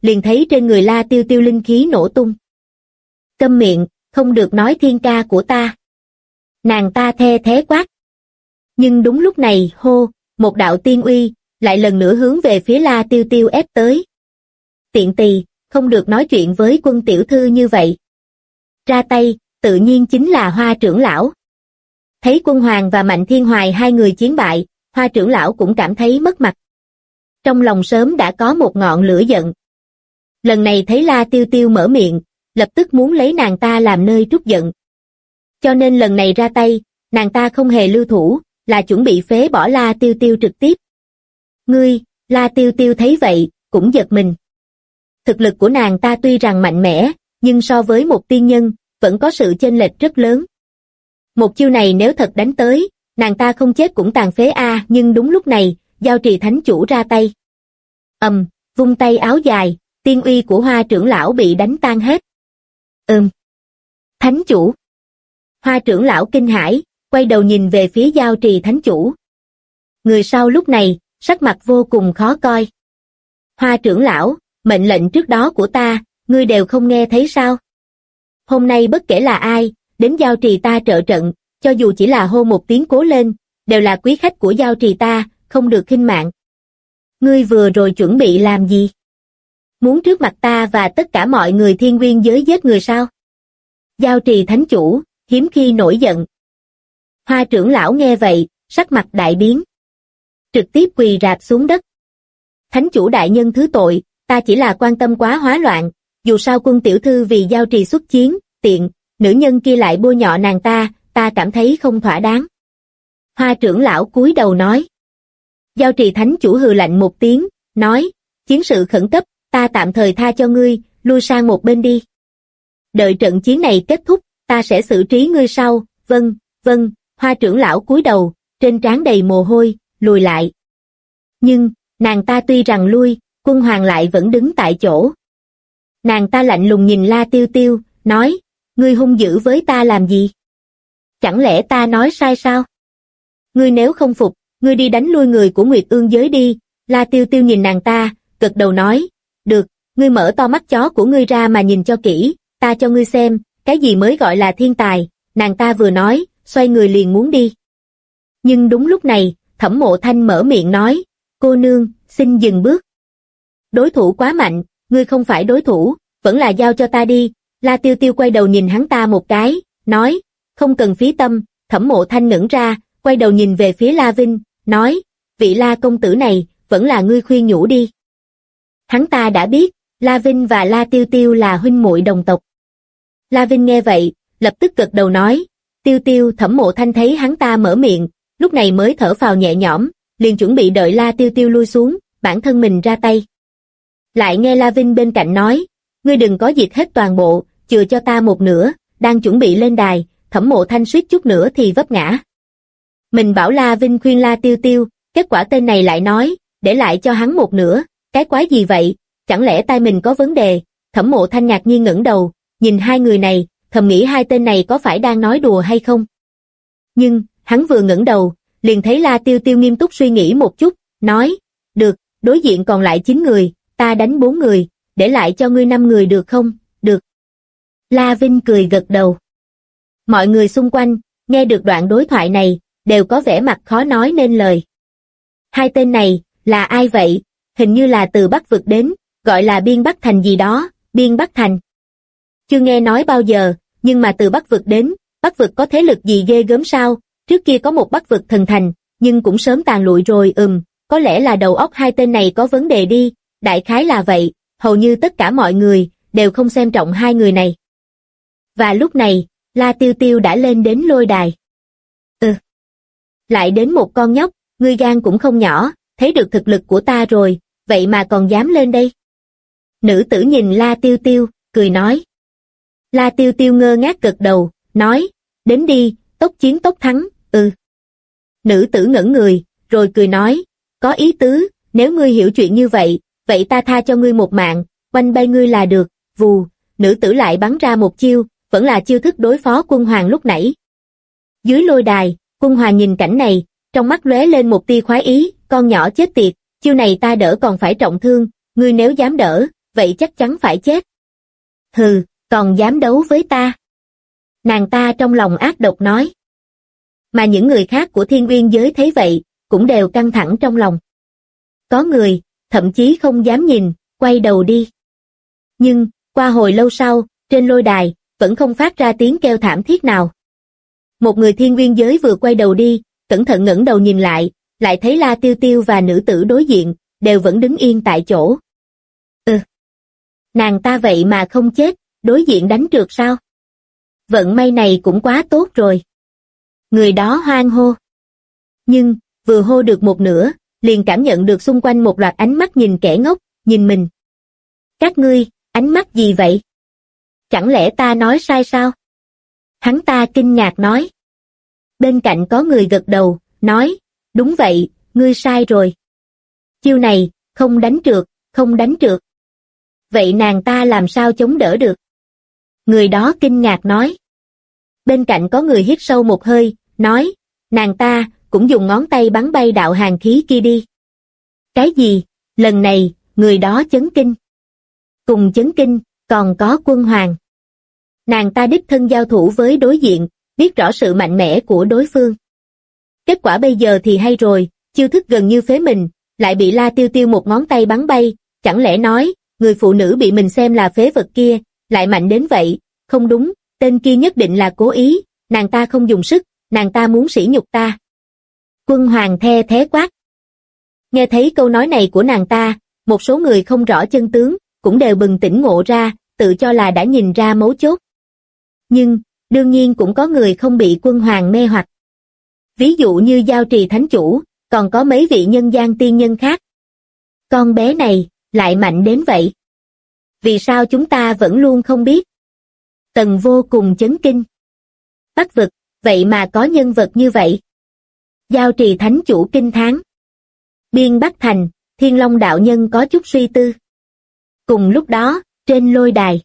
liền thấy trên người La Tiêu Tiêu linh khí nổ tung. Câm miệng, không được nói thiên ca của ta. Nàng ta the thế quát. Nhưng đúng lúc này, hô, một đạo tiên uy, lại lần nữa hướng về phía La Tiêu Tiêu ép tới. Tiện tỳ, không được nói chuyện với quân tiểu thư như vậy. Ra tay, tự nhiên chính là Hoa trưởng lão. Thấy Quân Hoàng và Mạnh Thiên Hoài hai người chiến bại, Hoa trưởng lão cũng cảm thấy mất mặt. Trong lòng sớm đã có một ngọn lửa giận. Lần này thấy La Tiêu Tiêu mở miệng, lập tức muốn lấy nàng ta làm nơi trút giận. Cho nên lần này ra tay, nàng ta không hề lưu thủ, là chuẩn bị phế bỏ La Tiêu Tiêu trực tiếp. Ngươi, La Tiêu Tiêu thấy vậy, cũng giật mình. Thực lực của nàng ta tuy rằng mạnh mẽ, nhưng so với một tiên nhân, vẫn có sự chênh lệch rất lớn. Một chiêu này nếu thật đánh tới, nàng ta không chết cũng tàn phế a. Nhưng đúng lúc này, Giao Trì Thánh Chủ ra tay. Vung tay áo dài, tiên uy của Hoa trưởng lão bị đánh tan hết. Thánh Chủ. Hoa trưởng lão kinh hãi, quay đầu nhìn về phía Giao Trì Thánh Chủ. Người sau lúc này, sắc mặt vô cùng khó coi. Hoa trưởng lão, mệnh lệnh trước đó của ta, ngươi đều không nghe thấy sao? Hôm nay bất kể là ai, đến Giao Trì ta trợ trận, cho dù chỉ là hô một tiếng cố lên, đều là quý khách của Giao Trì ta, không được khinh mạng. Ngươi vừa rồi chuẩn bị làm gì? Muốn trước mặt ta và tất cả mọi người Thiên Nguyên giới giết người sao? Giao Trì Thánh Chủ, hiếm khi nổi giận. Hoa trưởng lão nghe vậy, sắc mặt đại biến. Trực tiếp quỳ rạp xuống đất. Thánh Chủ đại nhân thứ tội, ta chỉ là quan tâm quá hóa loạn, dù sao quân tiểu thư vì Giao Trì xuất chiến, tiện, nữ nhân kia lại bôi nhọ nàng ta cảm thấy không thỏa đáng. Hoa trưởng lão cúi đầu nói. Giao Trì Thánh Chủ hừ lạnh một tiếng, nói, chiến sự khẩn cấp, ta tạm thời tha cho ngươi, lui sang một bên đi. Đợi trận chiến này kết thúc, ta sẽ xử trí ngươi sau. Vâng, Hoa trưởng lão cúi đầu, trên trán đầy mồ hôi, lùi lại. Nhưng, nàng ta tuy rằng lui, Quân Hoàng lại vẫn đứng tại chỗ. Nàng ta lạnh lùng nhìn La Tiêu Tiêu, nói, ngươi hung dữ với ta làm gì? Chẳng lẽ ta nói sai sao? Ngươi nếu không phục, ngươi đi đánh lui người của Nguyệt Ương giới đi. La Tiêu Tiêu nhìn nàng ta, gật đầu nói, được, ngươi mở to mắt chó của ngươi ra mà nhìn cho kỹ, ta cho ngươi xem, cái gì mới gọi là thiên tài. Nàng ta vừa nói, xoay người liền muốn đi. Nhưng đúng lúc này, Thẩm Mộ Thanh mở miệng nói, cô nương, xin dừng bước. Đối thủ quá mạnh, ngươi không phải đối thủ, vẫn là giao cho ta đi. La Tiêu Tiêu quay đầu nhìn hắn ta một cái, nói, không cần phí tâm. Thẩm Mộ Thanh ngẩng ra, quay đầu nhìn về phía La Vinh, nói, vị La công tử này, vẫn là ngươi khuyên nhủ đi. Hắn ta đã biết, La Vinh và La Tiêu Tiêu là huynh muội đồng tộc. La Vinh nghe vậy, lập tức gật đầu nói, Tiêu Tiêu. Thẩm Mộ Thanh thấy hắn ta mở miệng, lúc này mới thở phào nhẹ nhõm, liền chuẩn bị đợi La Tiêu Tiêu lui xuống, bản thân mình ra tay. Lại nghe La Vinh bên cạnh nói, ngươi đừng có diệt hết toàn bộ, chừa cho ta một nửa. Đang chuẩn bị lên đài, Thẩm Mộ Thanh suýt chút nữa thì vấp ngã. Mình bảo La Vinh khuyên La Tiêu Tiêu, kết quả tên này lại nói, để lại cho hắn một nửa, cái quái gì vậy, chẳng lẽ tai mình có vấn đề? Thẩm Mộ Thanh ngạc nhiên ngẩng đầu, nhìn hai người này, thầm nghĩ hai tên này có phải đang nói đùa hay không? Nhưng, hắn vừa ngẩng đầu, liền thấy La Tiêu Tiêu nghiêm túc suy nghĩ một chút, nói, được, đối diện còn lại 9 người, ta đánh 4 người, để lại cho ngươi 5 người được không? Được. La Vinh cười gật đầu. Mọi người xung quanh, nghe được đoạn đối thoại này, đều có vẻ mặt khó nói nên lời. Hai tên này, là ai vậy? Hình như là từ Bắc Vực đến, gọi là Biên Bắc Thành gì đó. Biên Bắc Thành. Chưa nghe nói bao giờ, nhưng mà từ Bắc Vực đến, Bắc Vực có thế lực gì ghê gớm sao? Trước kia có một Bắc Vực thần thành, nhưng cũng sớm tàn lụi rồi. Có lẽ là đầu óc hai tên này có vấn đề đi, đại khái là vậy, hầu như tất cả mọi người, đều không xem trọng hai người này. Và lúc này, La Tiêu Tiêu đã lên đến lôi đài. Lại đến một con nhóc, ngươi gan cũng không nhỏ, thấy được thực lực của ta rồi, vậy mà còn dám lên đây. Nữ tử nhìn La Tiêu Tiêu, cười nói. La Tiêu Tiêu ngơ ngác gật đầu, nói, đến đi, tốc chiến tốc thắng. Nữ tử ngẩn người, rồi cười nói, có ý tứ, nếu ngươi hiểu chuyện như vậy, vậy ta tha cho ngươi một mạng, quanh bay ngươi là được. Vù, nữ tử lại bắn ra một chiêu, vẫn là chiêu thức đối phó Quân Hoàng lúc nãy. Dưới lôi đài, Quân Hoàng nhìn cảnh này, trong mắt lóe lên một tia khoái ý, con nhỏ chết tiệt, chiêu này ta đỡ còn phải trọng thương, ngươi nếu dám đỡ, vậy chắc chắn phải chết. Hừ, còn dám đấu với ta. Nàng ta trong lòng ác độc nói. Mà những người khác của Thiên Uyên giới thấy vậy, cũng đều căng thẳng trong lòng. Có người, thậm chí không dám nhìn, quay đầu đi. Nhưng, qua hồi lâu sau, trên lôi đài, vẫn không phát ra tiếng kêu thảm thiết nào. Một người Thiên Uyên giới vừa quay đầu đi, cẩn thận ngẩng đầu nhìn lại thấy La Tiêu Tiêu và nữ tử đối diện, đều vẫn đứng yên tại chỗ. Nàng ta vậy mà không chết, đối diện đánh trượt sao? Vận may này cũng quá tốt rồi. Người đó hoan hô. Nhưng, vừa hô được một nửa, liền cảm nhận được xung quanh một loạt ánh mắt nhìn kẻ ngốc, nhìn mình. Các ngươi, ánh mắt gì vậy? Chẳng lẽ ta nói sai sao? Hắn ta kinh ngạc nói. Bên cạnh có người gật đầu, nói, đúng vậy, ngươi sai rồi. Chiêu này, không đánh trượt, không đánh trượt. Vậy nàng ta làm sao chống đỡ được? Người đó kinh ngạc nói. Bên cạnh có người hít sâu một hơi, nói, nàng ta cũng dùng ngón tay bắn bay đạo hàn khí kia đi. Cái gì? Lần này, người đó chấn kinh. Cùng chấn kinh, còn có Quân Hoàng. Nàng ta đích thân giao thủ với đối diện, biết rõ sự mạnh mẽ của đối phương. Kết quả bây giờ thì hay rồi, chiêu thức gần như phế mình, lại bị La Tiêu Tiêu một ngón tay bắn bay, chẳng lẽ nói, người phụ nữ bị mình xem là phế vật kia, lại mạnh đến vậy? Không đúng, tên kia nhất định là cố ý, nàng ta không dùng sức, nàng ta muốn sỉ nhục ta. Quân Hoàng the thé quát. Nghe thấy câu nói này của nàng ta, một số người không rõ chân tướng, cũng đều bừng tỉnh ngộ ra, tự cho là đã nhìn ra mấu chốt. Nhưng, đương nhiên cũng có người không bị Quân Hoàng mê hoặc. Ví dụ như Giao Trì Thánh Chủ, còn có mấy vị nhân gian tiên nhân khác. Con bé này, lại mạnh đến vậy. Vì sao chúng ta vẫn luôn không biết? Tần vô cùng chấn kinh. Bắc vực, vậy mà có nhân vật như vậy. Giao Trì Thánh Chủ kinh thán. Biên Bắc Thành, Thiên Long đạo nhân có chút suy tư. Cùng lúc đó, trên lôi đài,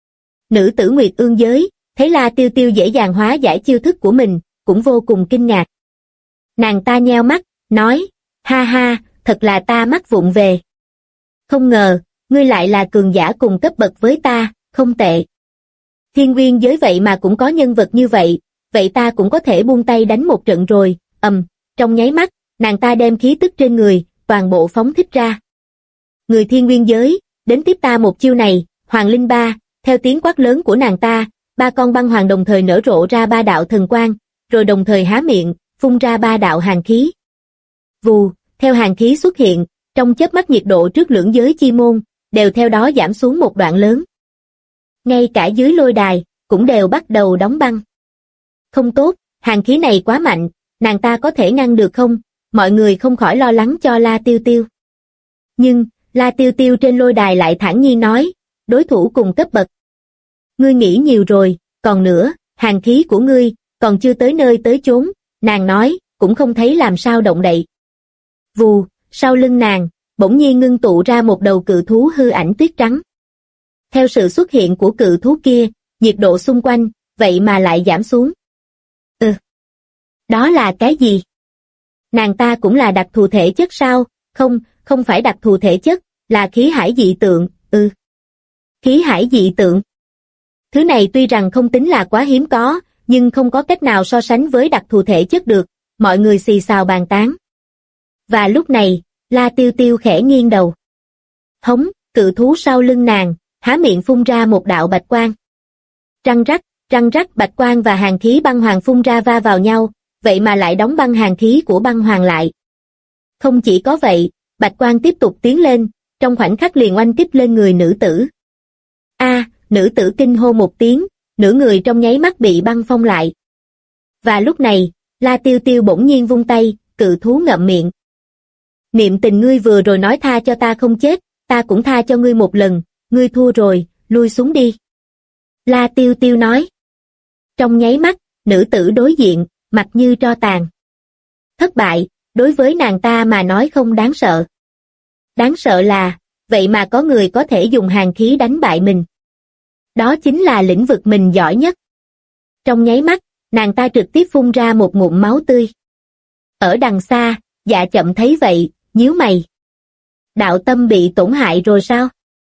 nữ tử Nguyệt Ương giới, thấy La Tiêu Tiêu dễ dàng hóa giải chiêu thức của mình, cũng vô cùng kinh ngạc. Nàng ta nheo mắt, nói, ha ha, thật là ta mắc vụng về. Không ngờ, ngươi lại là cường giả cùng cấp bậc với ta, không tệ. Thiên Uyên giới vậy mà cũng có nhân vật như vậy, vậy ta cũng có thể buông tay đánh một trận rồi. Trong nháy mắt, nàng ta đem khí tức trên người, toàn bộ phóng thích ra. Người Thiên Uyên giới, đến tiếp ta một chiêu này, Hoàng Linh Ba, theo tiếng quát lớn của nàng ta, ba con băng hoàng đồng thời nở rộ ra ba đạo thần quang, rồi đồng thời há miệng, phun ra ba đạo hàn khí. Vù, theo hàn khí xuất hiện, trong chớp mắt nhiệt độ trước lưỡng giới chi môn, đều theo đó giảm xuống một đoạn lớn. Ngay cả dưới lôi đài, cũng đều bắt đầu đóng băng. Không tốt, hàn khí này quá mạnh, nàng ta có thể ngăn được không? Mọi người không khỏi lo lắng cho La Tiêu Tiêu. Nhưng, La Tiêu Tiêu trên lôi đài lại thản nhiên nói, đối thủ cùng cấp bậc. Ngươi nghĩ nhiều rồi, còn nữa, hàn khí của ngươi, còn chưa tới nơi tới chốn, nàng nói, cũng không thấy làm sao động đậy. Vù, sau lưng nàng, bỗng nhiên ngưng tụ ra một đầu cự thú hư ảnh tuyết trắng. Theo sự xuất hiện của cự thú kia, nhiệt độ xung quanh, vậy mà lại giảm xuống. Đó là cái gì? Nàng ta cũng là đặc thù thể chất sao? Không phải đặc thù thể chất, là khí hải dị tượng, Khí hải dị tượng. Thứ này tuy rằng không tính là quá hiếm có, nhưng không có cách nào so sánh với đặc thù thể chất được, mọi người xì xào bàn tán. Và lúc này, La Tiêu Tiêu khẽ nghiêng đầu. Hống, cự thú sau lưng nàng, há miệng phun ra một đạo bạch quang. Răng rắc bạch quang và hàn khí băng hoàng phun ra va vào nhau, vậy mà lại đóng băng hàn khí của băng hoàng lại. Không chỉ có vậy, bạch quang tiếp tục tiến lên, trong khoảnh khắc liền oanh kích lên người nữ tử. Nữ tử kinh hô một tiếng, nửa người trong nháy mắt bị băng phong lại. Và lúc này, La Tiêu Tiêu bỗng nhiên vung tay, cự thú ngậm miệng. Niệm tình ngươi vừa rồi nói tha cho ta không chết, ta cũng tha cho ngươi một lần, ngươi thua rồi, lui xuống đi. La Tiêu Tiêu nói. Trong nháy mắt, nữ tử đối diện, mặt như tro tàn. Thất bại, đối với nàng ta mà nói không đáng sợ. Đáng sợ là, vậy mà có người có thể dùng hàn khí đánh bại mình. Đó chính là lĩnh vực mình giỏi nhất. Trong nháy mắt, nàng ta trực tiếp phun ra một ngụm máu tươi. Ở đằng xa, Dạ Chậm thấy vậy, nhíu mày. Đạo tâm bị tổn hại rồi sao?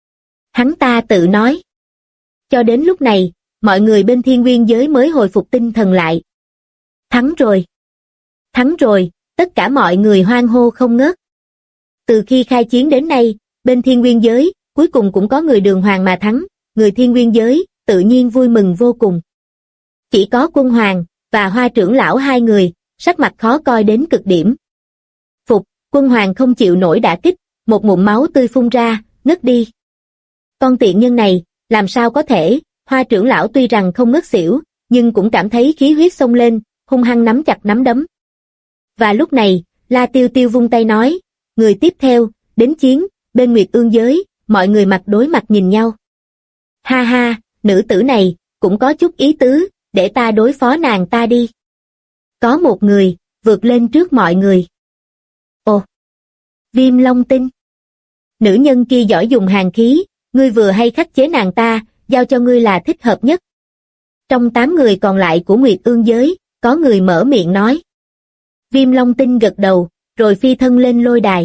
Hắn ta tự nói. Cho đến lúc này, mọi người bên Thiên Nguyên giới mới hồi phục tinh thần lại. Thắng rồi! Thắng rồi! Tất cả mọi người hoan hô không ngớt. Từ khi khai chiến đến nay, bên Thiên Nguyên giới, cuối cùng cũng có người đường hoàng mà thắng, người Thiên Nguyên giới, tự nhiên vui mừng vô cùng. Chỉ có Quân Hoàng và Hoa trưởng lão hai người, sắc mặt khó coi đến cực điểm. Phục, Quân Hoàng không chịu nổi đả kích, một ngụm máu tươi phun ra, ngất đi. Con tiện nhân này, làm sao có thể, Hoa trưởng lão tuy rằng không ngất xỉu, nhưng cũng cảm thấy khí huyết xông lên, hung hăng nắm chặt nắm đấm. Và lúc này, La Tiêu Tiêu vung tay nói, người tiếp theo, đến chiến, bên Nguyệt Ương giới, mọi người mặt đối mặt nhìn nhau. Ha ha, nữ tử này, cũng có chút ý tứ, để ta đối phó nàng ta đi. Có một người, vượt lên trước mọi người. Ồ! Viêm Long Tinh! Nữ nhân kia giỏi dùng hàn khí, ngươi vừa hay khắc chế nàng ta, giao cho ngươi là thích hợp nhất. Trong 8 người còn lại của Nguyệt Ương giới, có người mở miệng nói. Viêm Long Tinh gật đầu, rồi phi thân lên lôi đài.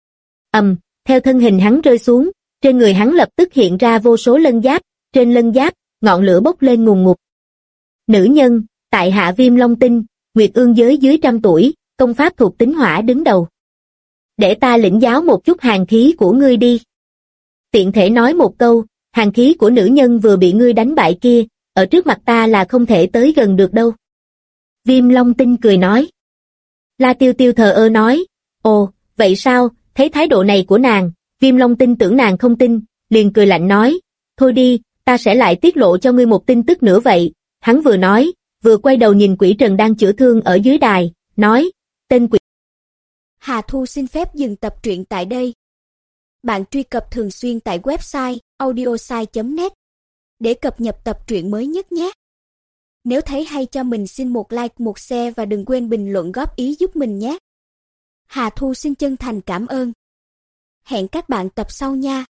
Theo thân hình hắn rơi xuống, trên người hắn lập tức hiện ra vô số lân giáp, trên lân giáp, ngọn lửa bốc lên ngùn ngụt. Nữ nhân, tại hạ Viêm Long Tinh, Nguyệt Ương giới dưới 100 tuổi, công pháp thuộc tính hỏa đứng đầu. Để ta lĩnh giáo một chút hàn khí của ngươi đi. Tiện thể nói một câu, hàn khí của nữ nhân vừa bị ngươi đánh bại kia, ở trước mặt ta là không thể tới gần được đâu. Viêm Long Tinh cười nói. La Tiêu Tiêu thờ ơ nói, ồ, vậy sao, thấy thái độ này của nàng, Viêm Long Tinh tưởng nàng không tin, liền cười lạnh nói, thôi đi, ta sẽ lại tiết lộ cho ngươi một tin tức nữa vậy. Hắn vừa nói, vừa quay đầu nhìn Quỷ Trần đang chữa thương ở dưới đài, nói, tên quỷ. Hà Thu xin phép dừng tập truyện tại đây. Bạn truy cập thường xuyên tại website audiosai.net để cập nhật tập truyện mới nhất nhé. Nếu thấy hay cho mình xin một like, một share và đừng quên bình luận góp ý giúp mình nhé. Hà Thu xin chân thành cảm ơn. Hẹn các bạn tập sau nha.